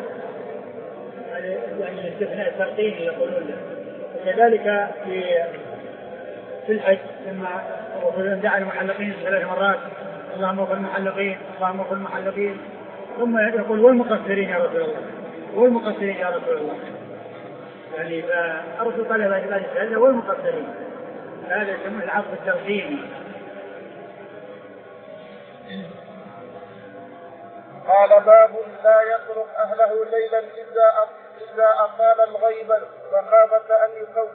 يعني استثناء الترقيني يقولون له. وكذلك في في الحج لما الرسول دعا المحلقين ثلاث مرات اللهم اغفر المحلقين اللهم اغفر المحلقين، ثم يقول والمقصرين يا رسول الله والمقصرين يا رسول الله، يعني فالرسول قال بعد ذلك هذا والمقصرين، هذا يسمونه العطف التوحيدي. قال باب لا يترك أهله ليلا إذا إذا أقال الغيبة مخافة أن يخوف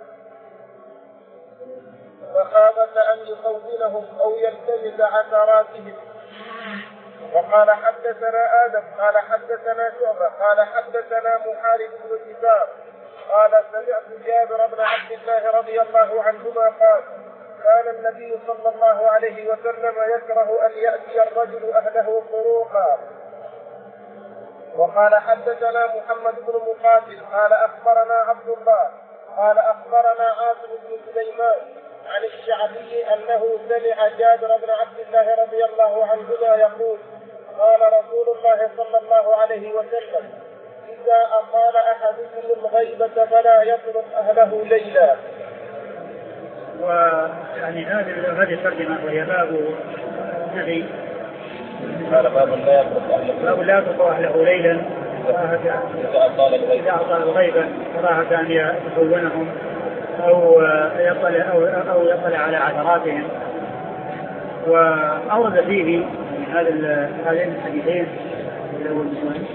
مخافة أن يخونهم أو يلتمس عثراتهم. وقال حدثنا آدم قال حدثنا شعبة قال حدثنا محارب بن كثار قال سمعت جابر بن عبد الله رضي الله عنهما قال كان النبي صلى الله عليه وسلم يكره أن يأتي الرجل أهله طروقا. وقال حدثنا محمد بن مقاتل قال أخبرنا عبد الله قال أخبرنا عاصم بن سليمان عن الشعبي أنه سمع جابر بن عبد الله رضي الله عنهما يقول قال رسول الله صلى الله عليه وسلم إذا أقال أحدكم الغيبة فلا يترك أهله ليلا. ويعني هذه هذه الترجمة وهي باب النبي قال باب لا يترك أهله باب لا يترك أهله ليلا إذا أطال الغيبة كراهة أن يخونهم أو يطلع أو أو يطلع على عثراتهم. وأورد فيه من هذا هذين الحديثين الأول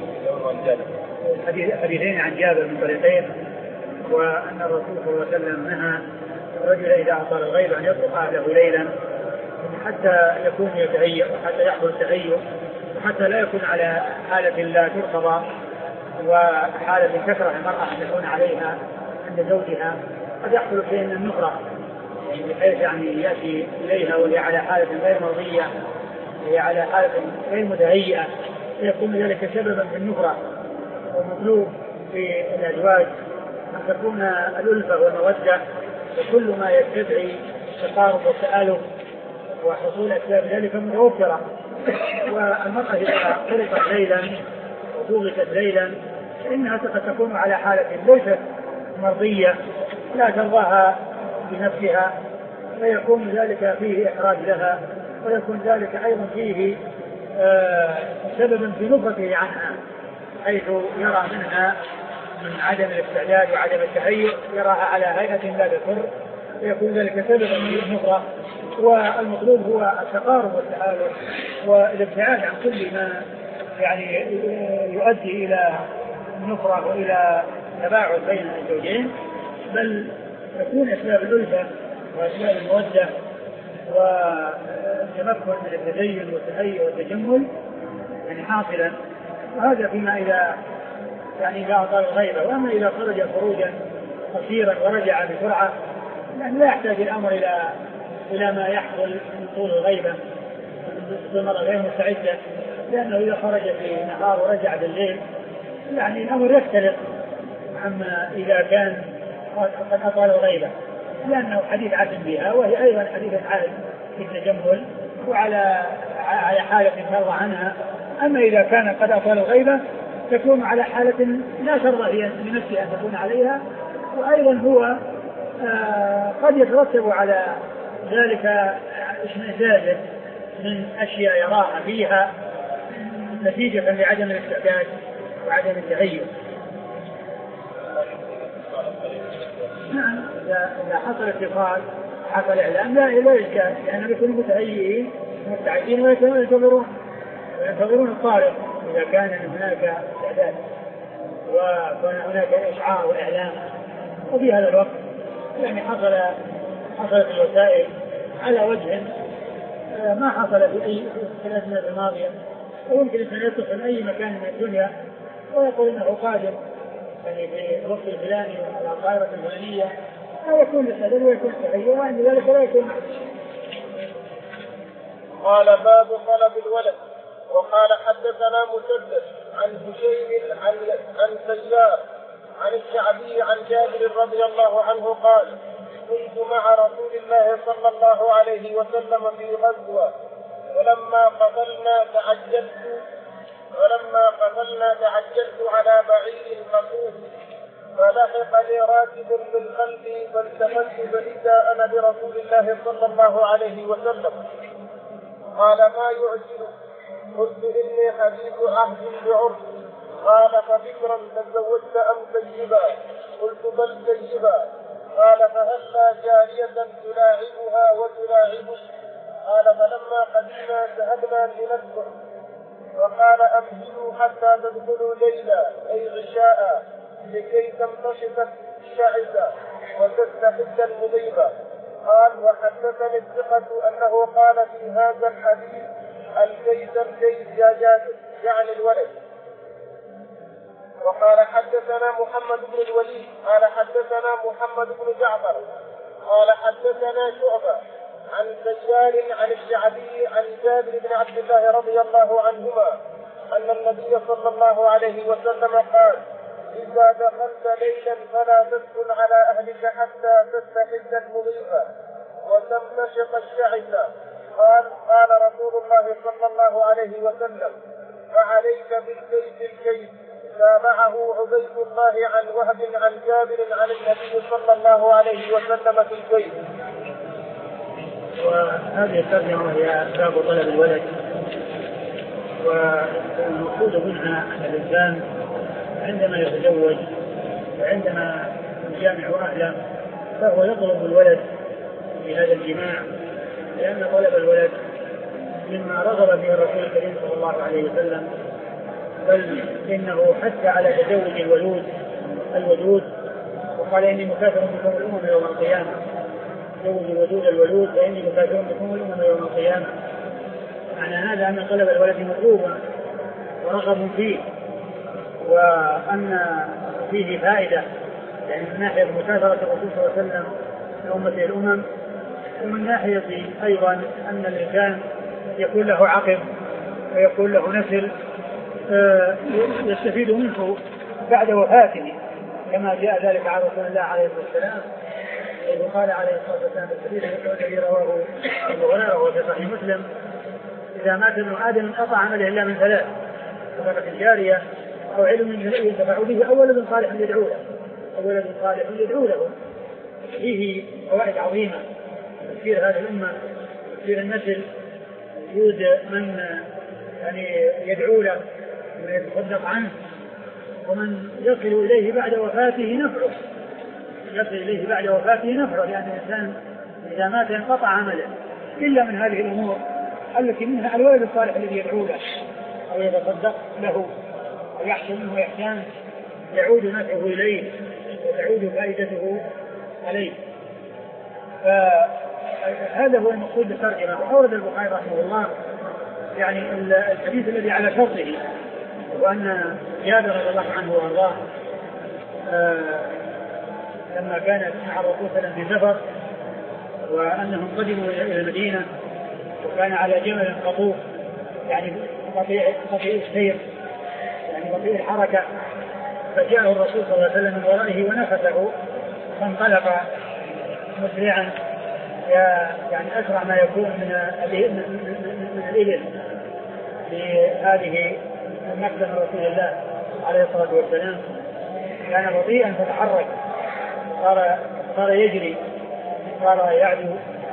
حديثين عن جابر من طريقين، وأن الرسول صلى الله عليه وسلم نهى الرجل إذا أطال الغيبة أن يترك أهله ليلا حتى يكون يتهيأ وحتى يحصل التهيؤ وحتى لا يكون على حالة لا ترتضى وحالة كثرة المرأة أن تكون عليها عند زوجها، قد يحصل فيه من النفرة بحيث يعني يأتي إليها وهي على حالة غير مرضية وهي على حالة غير متهيئة، يكون ذلك سببا في النفرة. ومطلوب في الأزواج أن تكون الألفة والمودة وكل ما يستدعي التقارب والتآلف وحصول أسباب ذلك متوفرة، والمرأة إذا طلقت ليلا وطلقت ليلا فإنها قد تكون على حالة ليست مرضية لا ترضاها بنفسها، فيكون ذلك فيه إحراج لها، ويكون ذلك أيضا فيه آه سببا في نفرته عنها، حيث يرى منها من عدم الاستعداد وعدم التهيؤ يراها على هيئة لا تسر، فيكون ذلك سببا في النفرة. والمطلوب هو التقارب والتآلف والابتعاد عن كل ما يعني يؤدي إلى النفرة وإلى تباعد بين الزوجين، بل تكون أسباب الألفة وأسباب المودة والتمكن من التدين والتهيؤ والتجمل يعني حاصلا. وهذا فيما إذا يعني إذا أطال الغيبة. وأما إذا خرج خروجا قصيرا ورجع بسرعة يعني لا يحتاج الأمر إلى إلى ما يحصل من طول الغيبة بالمرة غير مستعدة، لأنه إذا خرج في نهار ورجع بالليل يعني الأمر يختلف عما إذا كان قد أطال الغيبة، لأنه حديث عهد بها وهي أيضا حديث عهد في التجمل وعلى على حالة ترضى عنها. أما إذا كان قد أطال الغيبة تكون على حالة لا ترضى هي لنفسها أن تكون عليها، وأيضا هو آه قد يترتب على ذلك اشمئزاز من أشياء يراها فيها نتيجة لعدم الاستعداد وعدم التهيؤ. نعم إذا حصل اتصال حصل إعلام لا لا إشكال، لأنهم يكونوا متهيئين مستعدين وينتظرون وينتظرون الطارق إذا كان هناك استعداد وكان هناك إشعار وإعلام. وفي هذا الوقت يعني حصل حصلت الوسائل على وجه ما حصل في أي في الأزمنة الماضية، ويمكن أن يتصل أي مكان من الدنيا ويقول إنه قادم يعني في الوقت الفلاني على الطائرة الفلانية، لا يكون للسدد ويكون تحية، وعند ذلك لا يكون. قال باب طلب الولد. وقال حدثنا مسدد عن هشيم عن عن سيار عن الشعبي عن جابر رضي الله عنه قال: كنت مع رسول الله صلى الله عليه وسلم في غزوة، ولما قتلنا تعجلت ولما قتلنا تعجلت على بعير مقوف، فلحقني راكب من خلفي فالتفت فإذا أنا برسول الله صلى الله عليه وسلم. قال: ما يعجلك؟ قلت: إني حديث عهد بعرف. قال: فبكرا تزوجت أم سيبا؟ قلت: بل سيبا. قال: فهلا جارية تلاعبها وتلاعبك؟ قال: فلما قدمنا ذهبنا لنذبح، وقال: أمهلوا حتى تدخلوا ليلا أي غشاء لكي تمتشط الشعث وتستحد المضيبة. قال: وحدثني الثقة أنه قال في هذا الحديث الكيس الكيس يعني الولد. وقال: حدثنا محمد بن الوليد قال حدثنا محمد بن جعفر قال حدثنا شعبة عن سيار عن الشعبي عن جابر بن عبد الله رضي الله عنهما أن النبي صلى الله عليه وسلم قال: إذا دخلت ليلا فلا تدخل على أهلك حتى تستحد المضيفة وتمتشط الشعث. قال: قال رسول الله صلى الله عليه وسلم: فعليك بالكيس الكيس. تابعه عبيد الله عن وهب عن جابر عن النبي صلى الله عليه وسلم في الكيس. وهذه الترجمة هي باب طلب الولد. والمقصود منها أن الإنسان عندما يتزوج وعندما يجامع أهله فهو يطلب الولد في هذا الجماع، لأن طلب الولد مما رغب به الرسول الكريم صلى الله عليه وسلم، بل إنه حث على تزوج الولود الودود، وقال: إني مكافر بكم الأمم يوم القيامة. تزوج الودود الولود فإني مكافر بكم الأمم يوم القيامة. معنى هذا أن طلب الولد مطلوب ورغب فيه، وأن فيه فائدة، يعني من ناحية مكافرة الرسول صلى الله عليه وسلم لأمته الأمم، ومن ناحية أيضا أن الإنسان يكون له عقب ويكون له نسل يستفيد منه بعد وفاته، كما جاء ذلك عن رسول الله عليه الصلاة والسلام، إذ قال عليه الصلاة والسلام الحديث الذي رواه أبو هريرة وفي صحيح مسلم: إذا مات ابن آدم انقطع عمله إلا من ثلاث: صدقة جارية أو علم ينتفع به أو ولد صالح يدعو له أو ولد صالح يدعو له. فيه فوائد عظيمة تفسير هذه الأمة، تفسير النسل، وجود من يعني يدعو له ويتصدق عنه، ومن يصل إليه بعد وفاته نفعه يصل إليه بعد وفاته نفعه لأن الإنسان إذا مات ينقطع عمله إلا من هذه الأمور التي منها الولد الصالح الذي يدعو له أو يتصدق له أو يحصل منه إحسان يعود نفعه إليه وتعود فائدته عليه. فهذا هو المقصود بالترجمة. أورد البخاري رحمه الله يعني الحديث الذي على شرطه، وأن جابر رضي الله عنه وارضاه لما كان مع الرسول صلى الله عليه وسلم في سفر وأنهم قدموا إلى المدينة وكان على جمل قطوف يعني بطيء بطيء السير يعني بطيء الحركة، فجاءه الرسول صلى الله عليه وسلم من ورائه ونفسه فانطلق مسرعا يعني أسرع ما يكون من من الإبل لهذه مقدم رسول الله عليه الصلاة والسلام. كان بطيئا فتحرك، صار صار يجري، صار يعدو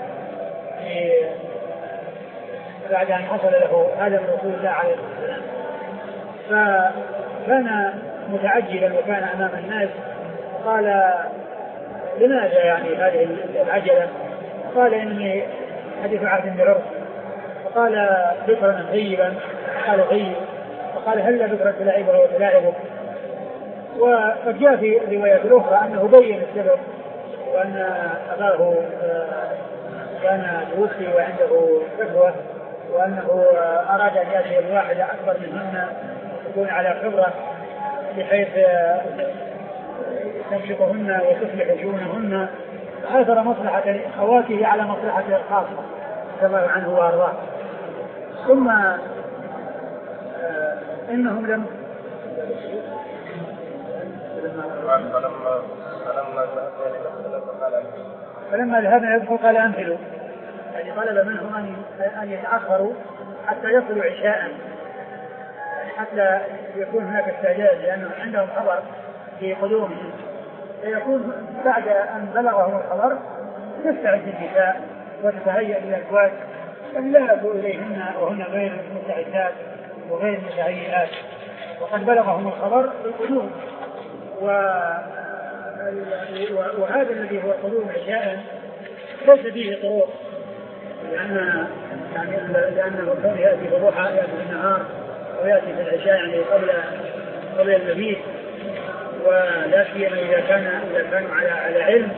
بعد أن حصل له هذا من رسول الله عليه الصلاة والسلام. فكان متعجلا وكان أمام الناس، قال: لماذا يعني هذه العجلة؟ قال: إني حديث عهد بعرس. فقال: بكرا طيبا؟ قال: طيب. فقال: هل بكرا تلاعبها وتلاعبك؟ وقد جاء في الرواية الأخرى أنه بين السبب، وأن أباه كان توفي وعنده كفوة، وأنه أراد أن يأتي الواحدة أكبر منهن تكون على خبرة بحيث تنشطهن وتصلح شؤونهن، آثر مصلحة أخواته على مصلحته الخاصة كما عنه وأرضاه. ثم إنهم لم فلما ذهبنا يدخل قال: أنزلوا، يعني طلب منهم أن أن يتأخروا حتى يصلوا عشاء حتى يكون هناك استعداد، لأنه عندهم خبر في قدومهم، فيكون بعد أن بلغهم الخبر تستعد النساء وتتهيأ للأزواج أن لا يأتوا إليهن وهن غير مستعدات وغير متهيئات، وقد بلغهم الخبر بالقدوم. وهذا الذي هو قدوم عشاء ليس فيه طرق، لأن يعني لأنه كان يأتي في الضحى، يأتي في النهار، ويأتي في العشاء يعني قبل قبل المبيت، ولا سيما إذا كان إذا كانوا على على علم،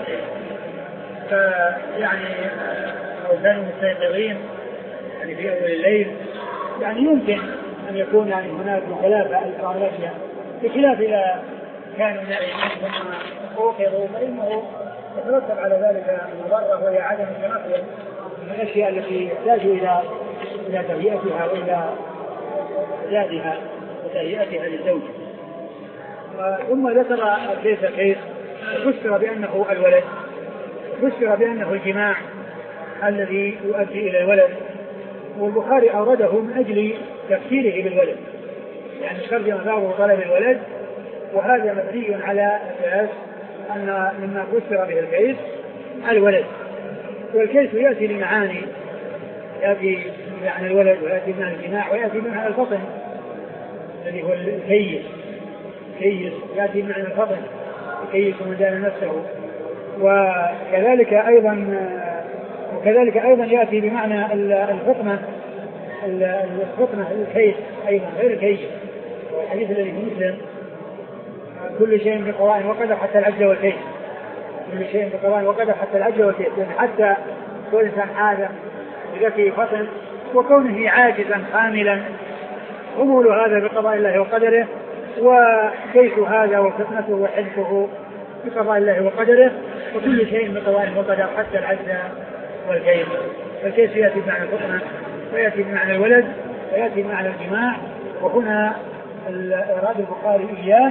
فيعني أو كانوا مستيقظين يعني في أول الليل، يعني يمكن أن يكون يعني هناك مخالفة الأشياء، بخلاف إذا كانوا نائمين ثم أوقظوا فإنه يترتب على ذلك المضرة، وهي عدم التمكن من الأشياء التي يحتاج إلى إلى تهيئتها وإلى إعدادها وتهيئتها للزوج. ثم ذكر كيف كيف فسر بأنه الولد، فسر بأنه الجماع الذي يؤدي إلى الولد، والبخاري أورده من أجل تفسيره بالولد، يعني ترجم باب طلب الولد، وهذا مبني على أساس أن مما فسر به الكيس الولد، والكيس يأتي لمعاني، يأتي بمعنى الولد ويأتي بمعنى الجماع ويأتي بمعنى الفطن الذي هو الكيس، كيس يأتي بمعنى الفطن كيس من دان نفسه، وكذلك أيضا وكذلك أيضا يأتي بمعنى الفطنة الفطنة الكيس أيضا غير الكيس. والحديث الذي في مسلم: كل شيء بقضاء وقدر حتى العجل والكيس، كل شيء بقضاء وقدر حتى العجل والكيس، يعني حتى كل إنسان هذا إذا فيه فطن وكونه عاجزا خاملا، أمول هذا بقضاء الله وقدره، وكيس هذا وفتنته وحدثه بقضاء الله وقدره، وكل شيء بقضاء وقدر حتى العجز والكيس. فالكيس يأتي بمعنى الفطنة ويأتي بمعنى الولد ويأتي بمعنى الجماع، وهنا إراد البخاري إياه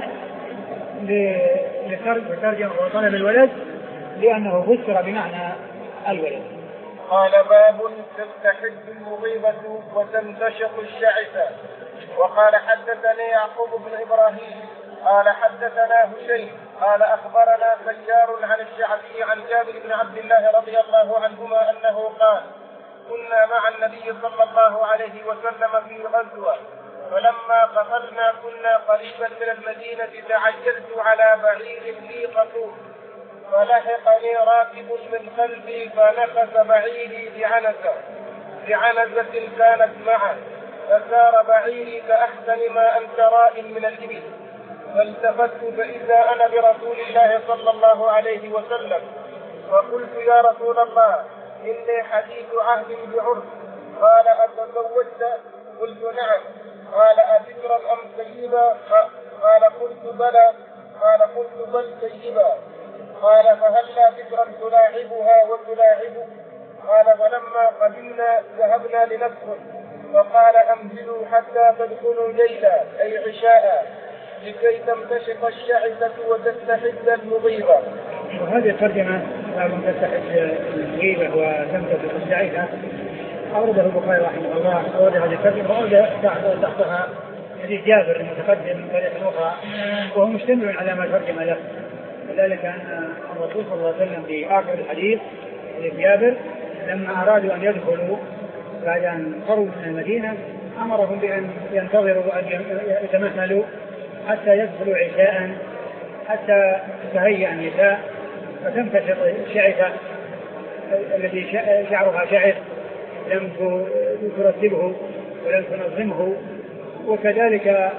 لترجمة وطلب الولد لأنه فسر بمعنى الولد. قال باب تستحد المغيبة وتنتشق الشعثة. وقال حدثني يعقوب بن إبراهيم قال حدثنا هشيم قال أخبرنا سيار عن الشعبي عن جابر بن عبد الله رضي الله عنهما أنه قال كنا مع النبي صلى الله عليه وسلم في غزوة فلما قفلنا كنا قريبا من المدينة تعجلت على بعير لي قطوف فلحقني راكب من خلفي فنفس بعيري بعنزة بعنزة كانت معه فسار بعيري كأحسن ما أنت راء من الإبل فالتفت فإذا أنا برسول الله صلى الله عليه وسلم فقلت يا رسول الله إني حديث عهد بعرف قال أتزوجت؟ قلت نعم. قال أبكرا أم سيبا؟ قال قلت بلى. قال قلت بل سيبا. قال فهلا بكرا تلاعبها وتلاعبك؟ قال فلما قدمنا ذهبنا لندخل فقال أمهلوا حتى تدخلوا ليلا أي عشاء لكي تمتشق الشعثة وتستحد المغيبة. وهذه الترجمة باب تستحد المغيبة وتمتشق الشعثة أورده البخاري رحمه الله. أورد هذه الترجمة وأورد تحتها حديث جابر المتقدم من طريق أخرى وهو مشتمل على ما ترجم له، وذلك أن الرسول صلى الله عليه وسلم في آخر الحديث حديث جابر لما أرادوا أن يدخلوا بعد أن قربوا من المدينة أمرهم بأن ينتظروا وأن يتمهلوا حتى يدخلوا عشاء حتى تهيأ النساء فتمتشط الشعثة الذي شعرها شعث لم ترتبه ولم تنظمه، وكذلك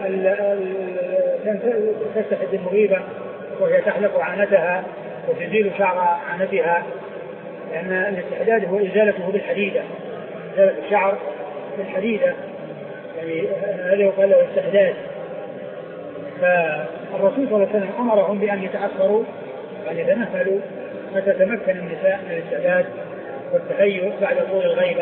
تستحد المغيبة وهي تحلق عانتها وتزيل شعر عانتها، لأن الاستحداد هو إزالته بالحديدة، إزالة الشعر بالحديدة، يعني هذا يقال له استحداد. فالرسول صلى الله عليه وسلم أمرهم بأن يتأخروا وأن يتنفلوا حتى تمكن النساء من الاستعداد والتهيؤ بعد طول الغيبة.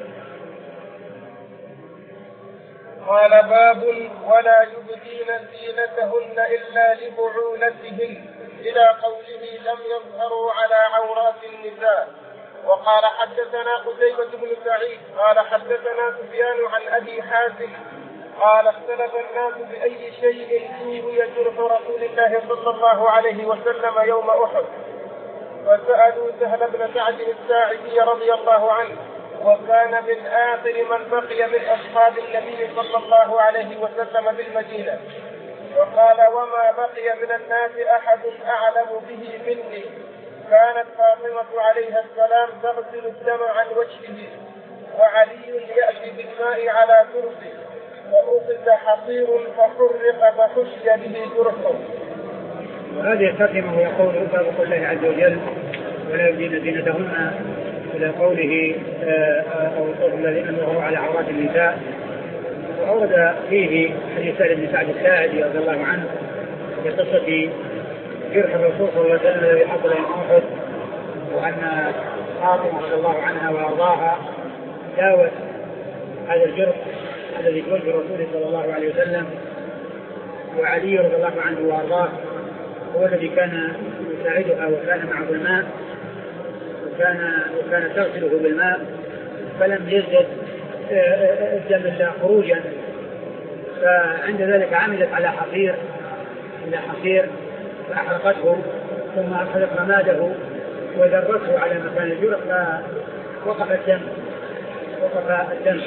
قال باب ولا يبدين زينتهن إلا لبعولتهن إلى قوله لم يظهروا على عورات النساء. وقال حدثنا قتيبة بن سعيد قال حدثنا سفيان عن أبي حازم قال اختلف الناس بأي شيء فيه جرح رسول الله صلى الله عليه وسلم يوم أحد فسألوا سهل بن سعد الساعدي رضي الله عنه وكان من آخر من بقي من أصحاب النبي صلى الله عليه وسلم بالمدينة، وقال وما بقي من الناس أحد أعلم به مني. كانت فاطمة عليها السلام تغسل الدم عن وجهه وعلي يأتي بالماء على كرسه فأخذ حصير فحرق فحشي به جرحه. وهذه الترجمة يقول باب قول الله عز وجل ولا يبدين زينتهن إلى قوله أو قول الذين ظهروا على عورات النساء. وأورد فيه حديث سهل بن سعد الساعدي رضي الله عنه في قصة جرح الرسول صلى الله عليه وسلم الذي حصل يوم أحد، وأن فاطمة رضي الله عنها وأرضاها داوت هذا الجرح الذي توجه الرسول صلى الله عليه وسلم، وعلي رضي الله عنه وأرضاه هو الذي كان يساعدها وكان معه الماء وكان وكان تغسله بالماء فلم يزدد الدم إلا خروجا، فعند ذلك عملت على حصير إلى حصير فأحرقته ثم أخذت رماده وذرته على مكان الجرح فوقف الدم وقف الدم.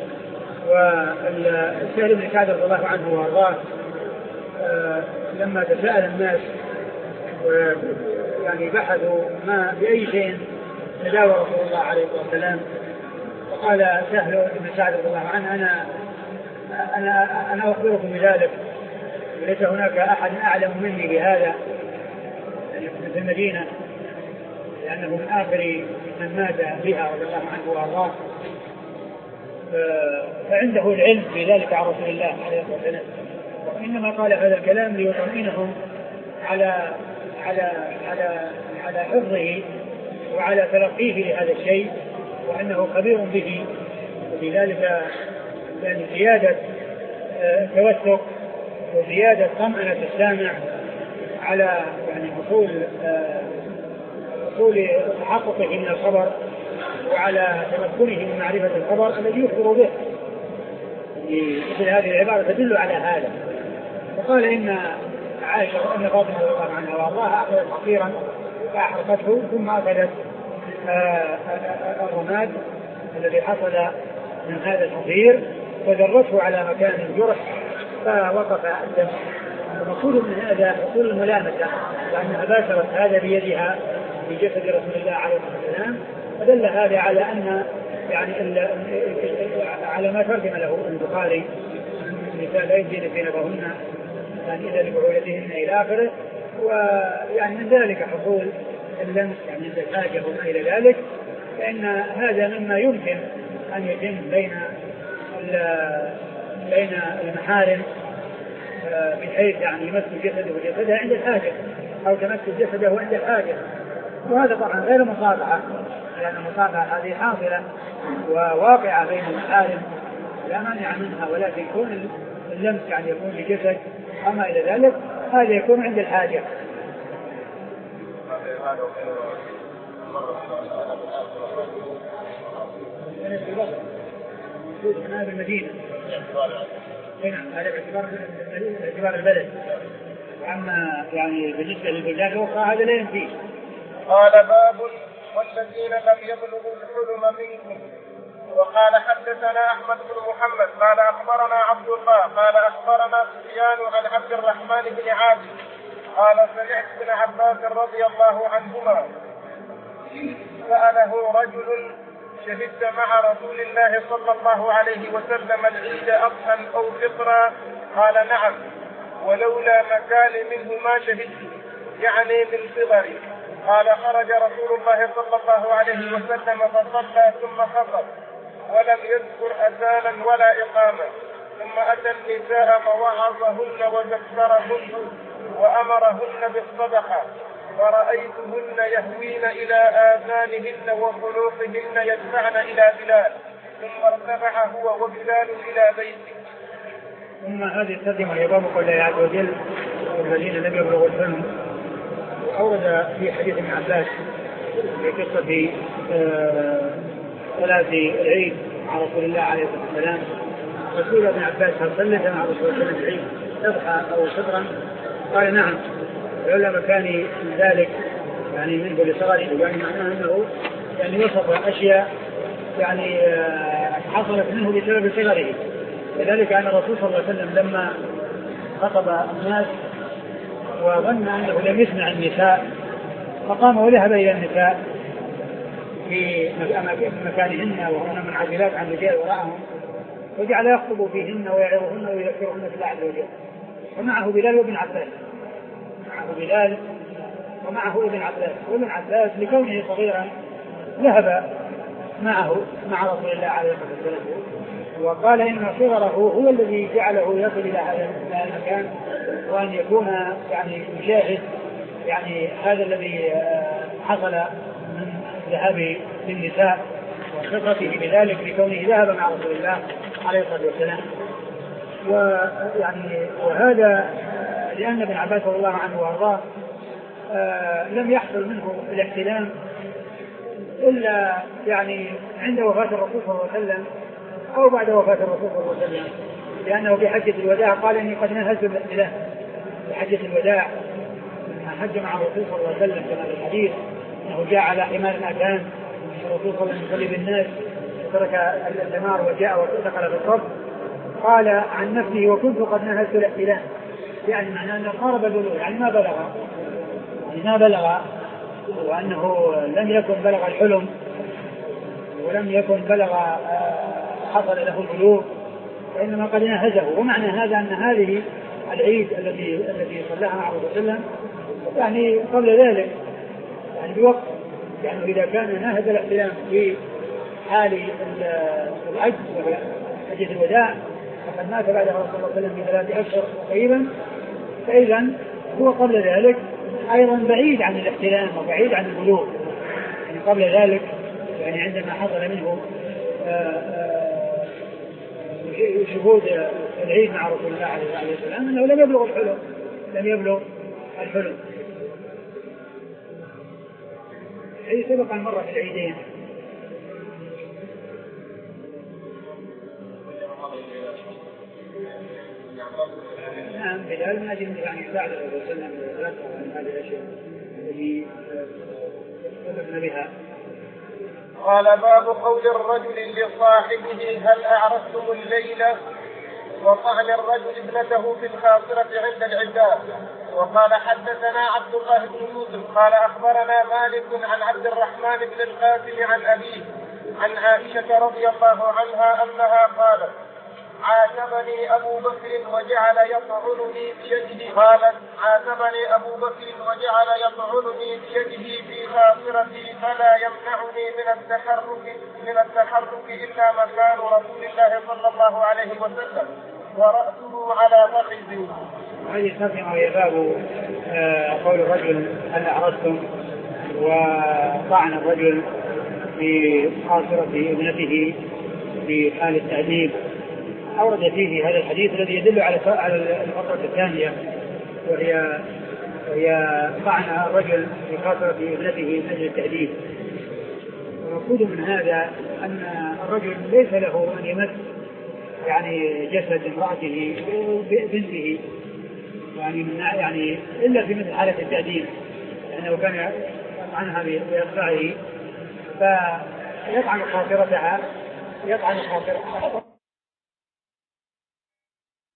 والسهل بن سعد رضي الله عنه وارضاه لما تساءل الناس يعني بحثوا ما بأي شيء تداوى رسول الله عليه الصلاة والسلام، فقال سهل بن سعد رضي الله عنه أنا أنا أنا أخبركم بذلك وليس هناك أحد أعلم مني بهذا في المدينة، لأنه من آخر من مات بها رضي الله عنه وارضاه، فعنده العلم في ذلك عن رسول الله عليه الصلاة والسلام، وإنما قال هذا الكلام ليطمئنهم على على على على حفظه وعلى تلقيه لهذا الشيء وأنه خبير به، وبذلك يعني زيادة توثق وزيادة طمأنة السامع على يعني حصول حصول تحققه من الخبر وعلى تمكنه من معرفة الخبر الذي يخبر به. مثل هذه العبارة تدل على هذا. وقال إن عائشة أن فاطمة رضي الله عنها وأرضاها أخذت حصيرا فأحرقته ثم أخذت الرماد الذي حصل من هذا الحصير فجرته على مكان الجرح فوقف الدم. المقصود من هذا حصول الملامسة وأنها باشرت هذا بيدها في جسد رسول الله عليه الصلاة والسلام، فدل هذا على أن يعني على ما ترجم له البخاري النساء لا يجزين في نظرهن يعني إذا لبعولتهن إلى آخره. ويعني من ذلك حصول اللمس يعني عند الحاجة وما إلى ذلك، فإن هذا مما يمكن أن يتم بين بين المحارم بحيث يعني يمس جسده وجسدها عند الحاجة أو تمس جسده عند الحاجة. وهذا طبعا غير مصافحة، لأن المصافحة هذه حاصلة وواقعة بين المحارم لا مانع منها، ولكن يكون اللمس يعني يكون بجسد أما إلى ذلك هذا يكون عند الحاجة. هنا بالمدينة هنا هذا باعتبار باعتبار البلد، أما يعني بالنسبة للبلدان الأخرى هذا لا ينفيه. قال باب والذين لم يبلغوا الحلم منكم. وقال حدثنا أحمد بن محمد قال أخبرنا عبد الله قال أخبرنا سفيان عن عبد الرحمن بن عاصم قال سمعت ابن عباس رضي الله عنهما سأله رجل شهدت مع رسول الله صلى الله عليه وسلم العيد أضحى أو فطرا؟ قال نعم، ولولا مكان منه ما شهدت، يعني من صغري. قال خرج رسول الله صلى الله عليه وسلم فصلى ثم خطب ولم يذكر أذانا ولا إقامة، ثم أتى النساء فوعظهن وذكرهن وأمرهن بالصدقة، فرأيتهن يهوين إلى آذانهن وخلوقهن يدفعن إلى بلال، ثم ارتفع هو وبلال إلى بيته. ثم هذه الترجمة هي باب قول الله عز وجل والذين لم يبلغوا الحلم. أورد في حديث ابن عباس في قصة صلاة العيد مع رسول الله عليه الصلاة والسلام. رسول ابن عباس هل صليت مع رسول الله العيد أضحى أو فطرا؟ قال نعم، ولولا مكاني من ذلك يعني منه لصغري، يعني معناه أنه يعني وصف أشياء يعني حصلت منه بسبب صغره. لذلك أن الرسول صلى الله عليه وسلم لما خطب الناس وظن أنه لم يسمع النساء فقام وذهب إلى النساء في مكانهن وهن منعزلات عن الرجال وراءهم، وجعل يخطب فيهن ويعظهن ويذكرهن في الله عز وجل. ومعه بلال وابن عباس معه بلال ومعه ابن عباس وابن عباس لكونه صغيرا ذهب معه مع رسول الله عليه الصلاة والسلام، وقال إن صغره هو الذي جعله يصل إلى هذا المكان، وأن يكون يعني يشاهد يعني هذا الذي حصل من ذهاب للنساء وخبرته بذلك لكونه ذهب مع رسول الله عليه الصلاة والسلام. ويعني وهذا لأن ابن عباس رضي الله عنه وارضاه لم يحصل منه الاحتلام إلا يعني عند وفاة الرسول صلى الله عليه وسلم أو بعد وفاة الرسول صلى الله عليه وسلم، لأنه في حجة الوداع قال إني قد نهزت الاحتلام. في حجة الوداع حج مع الرسول صلى الله عليه وسلم كما في الحديث أنه جاء على حمار أتان الرسول صلى الله عليه وسلم يصلي بالناس وترك الحمار وجاء ودخل في الصف، قال عن نفسه وكنت قد نهزت الاحتلام، يعني معناه أنه قارب البلوغ، يعني ما بلغ يعني ما بلغ وأنه لم يكن بلغ الحلم ولم يكن بلغ حصل له البلوغ، وإنما قد نهزه. ومعنى هذا أن هذه العيد الذي الذي صلىها مع الرسول صلى الله عليه وسلم يعني قبل ذلك يعني بوقت، يعني إذا كان نهز الاحتلام في حال الحج حجة الوداع فقد مات بعد الرسول صلى الله عليه وسلم بثلاث أشهر تقريبا، فإذا هو قبل ذلك أيضا بعيد عن الاحتلام وبعيد عن البلوغ، يعني قبل ذلك يعني عندما حصل منه شهود العيد مع رسول الله عليه السلام أنه لم يبلغ الحلم لم يبلغ الحلم. هي سبق المرة في العيدين نعم بلال من أجل يعني ساعد الرسول صلى الله عليه وسلم عن هذه الأشياء التي تكلمنا بها. قال باب قول الرجل لصاحبه هل أعرفتم الليلة، وطعن الرجل ابنته في الخاصرة عند العشاء. وقال حدثنا عبد الله بن يوسف قال أخبرنا مالك عن عبد الرحمن بن القاسم عن أبيه عن عائشة رضي الله عنها أنها قالت عاتبني أبو بكر وجعل يطعنني بيده قالت عاتبني أبو بكر وجعل يطعنني بيده في خاصرتي فلا يمنعني من التحرك من التحرك إلا مكان رسول الله صلى الله عليه وسلم ورأسه على فخذي. هذه ترجمة وهي باب قول الرجل هل أعرضتم، وطعن الرجل في خاصرة ابنته في حال التأديب. أورد فيه هذا الحديث الذي يدل على على الفقرة الثانية وهي وهي طعن الرجل في خاصرة ابنته من أجل التأديب. والمقصود من هذا أن الرجل ليس له أن يمس يعني جسد امرأته بنته يعني من يعني إلا في مثل حالة التأديب، يعني لو كان عنها بإصبعه فيطعن خاطرتها يطعن خاطرتها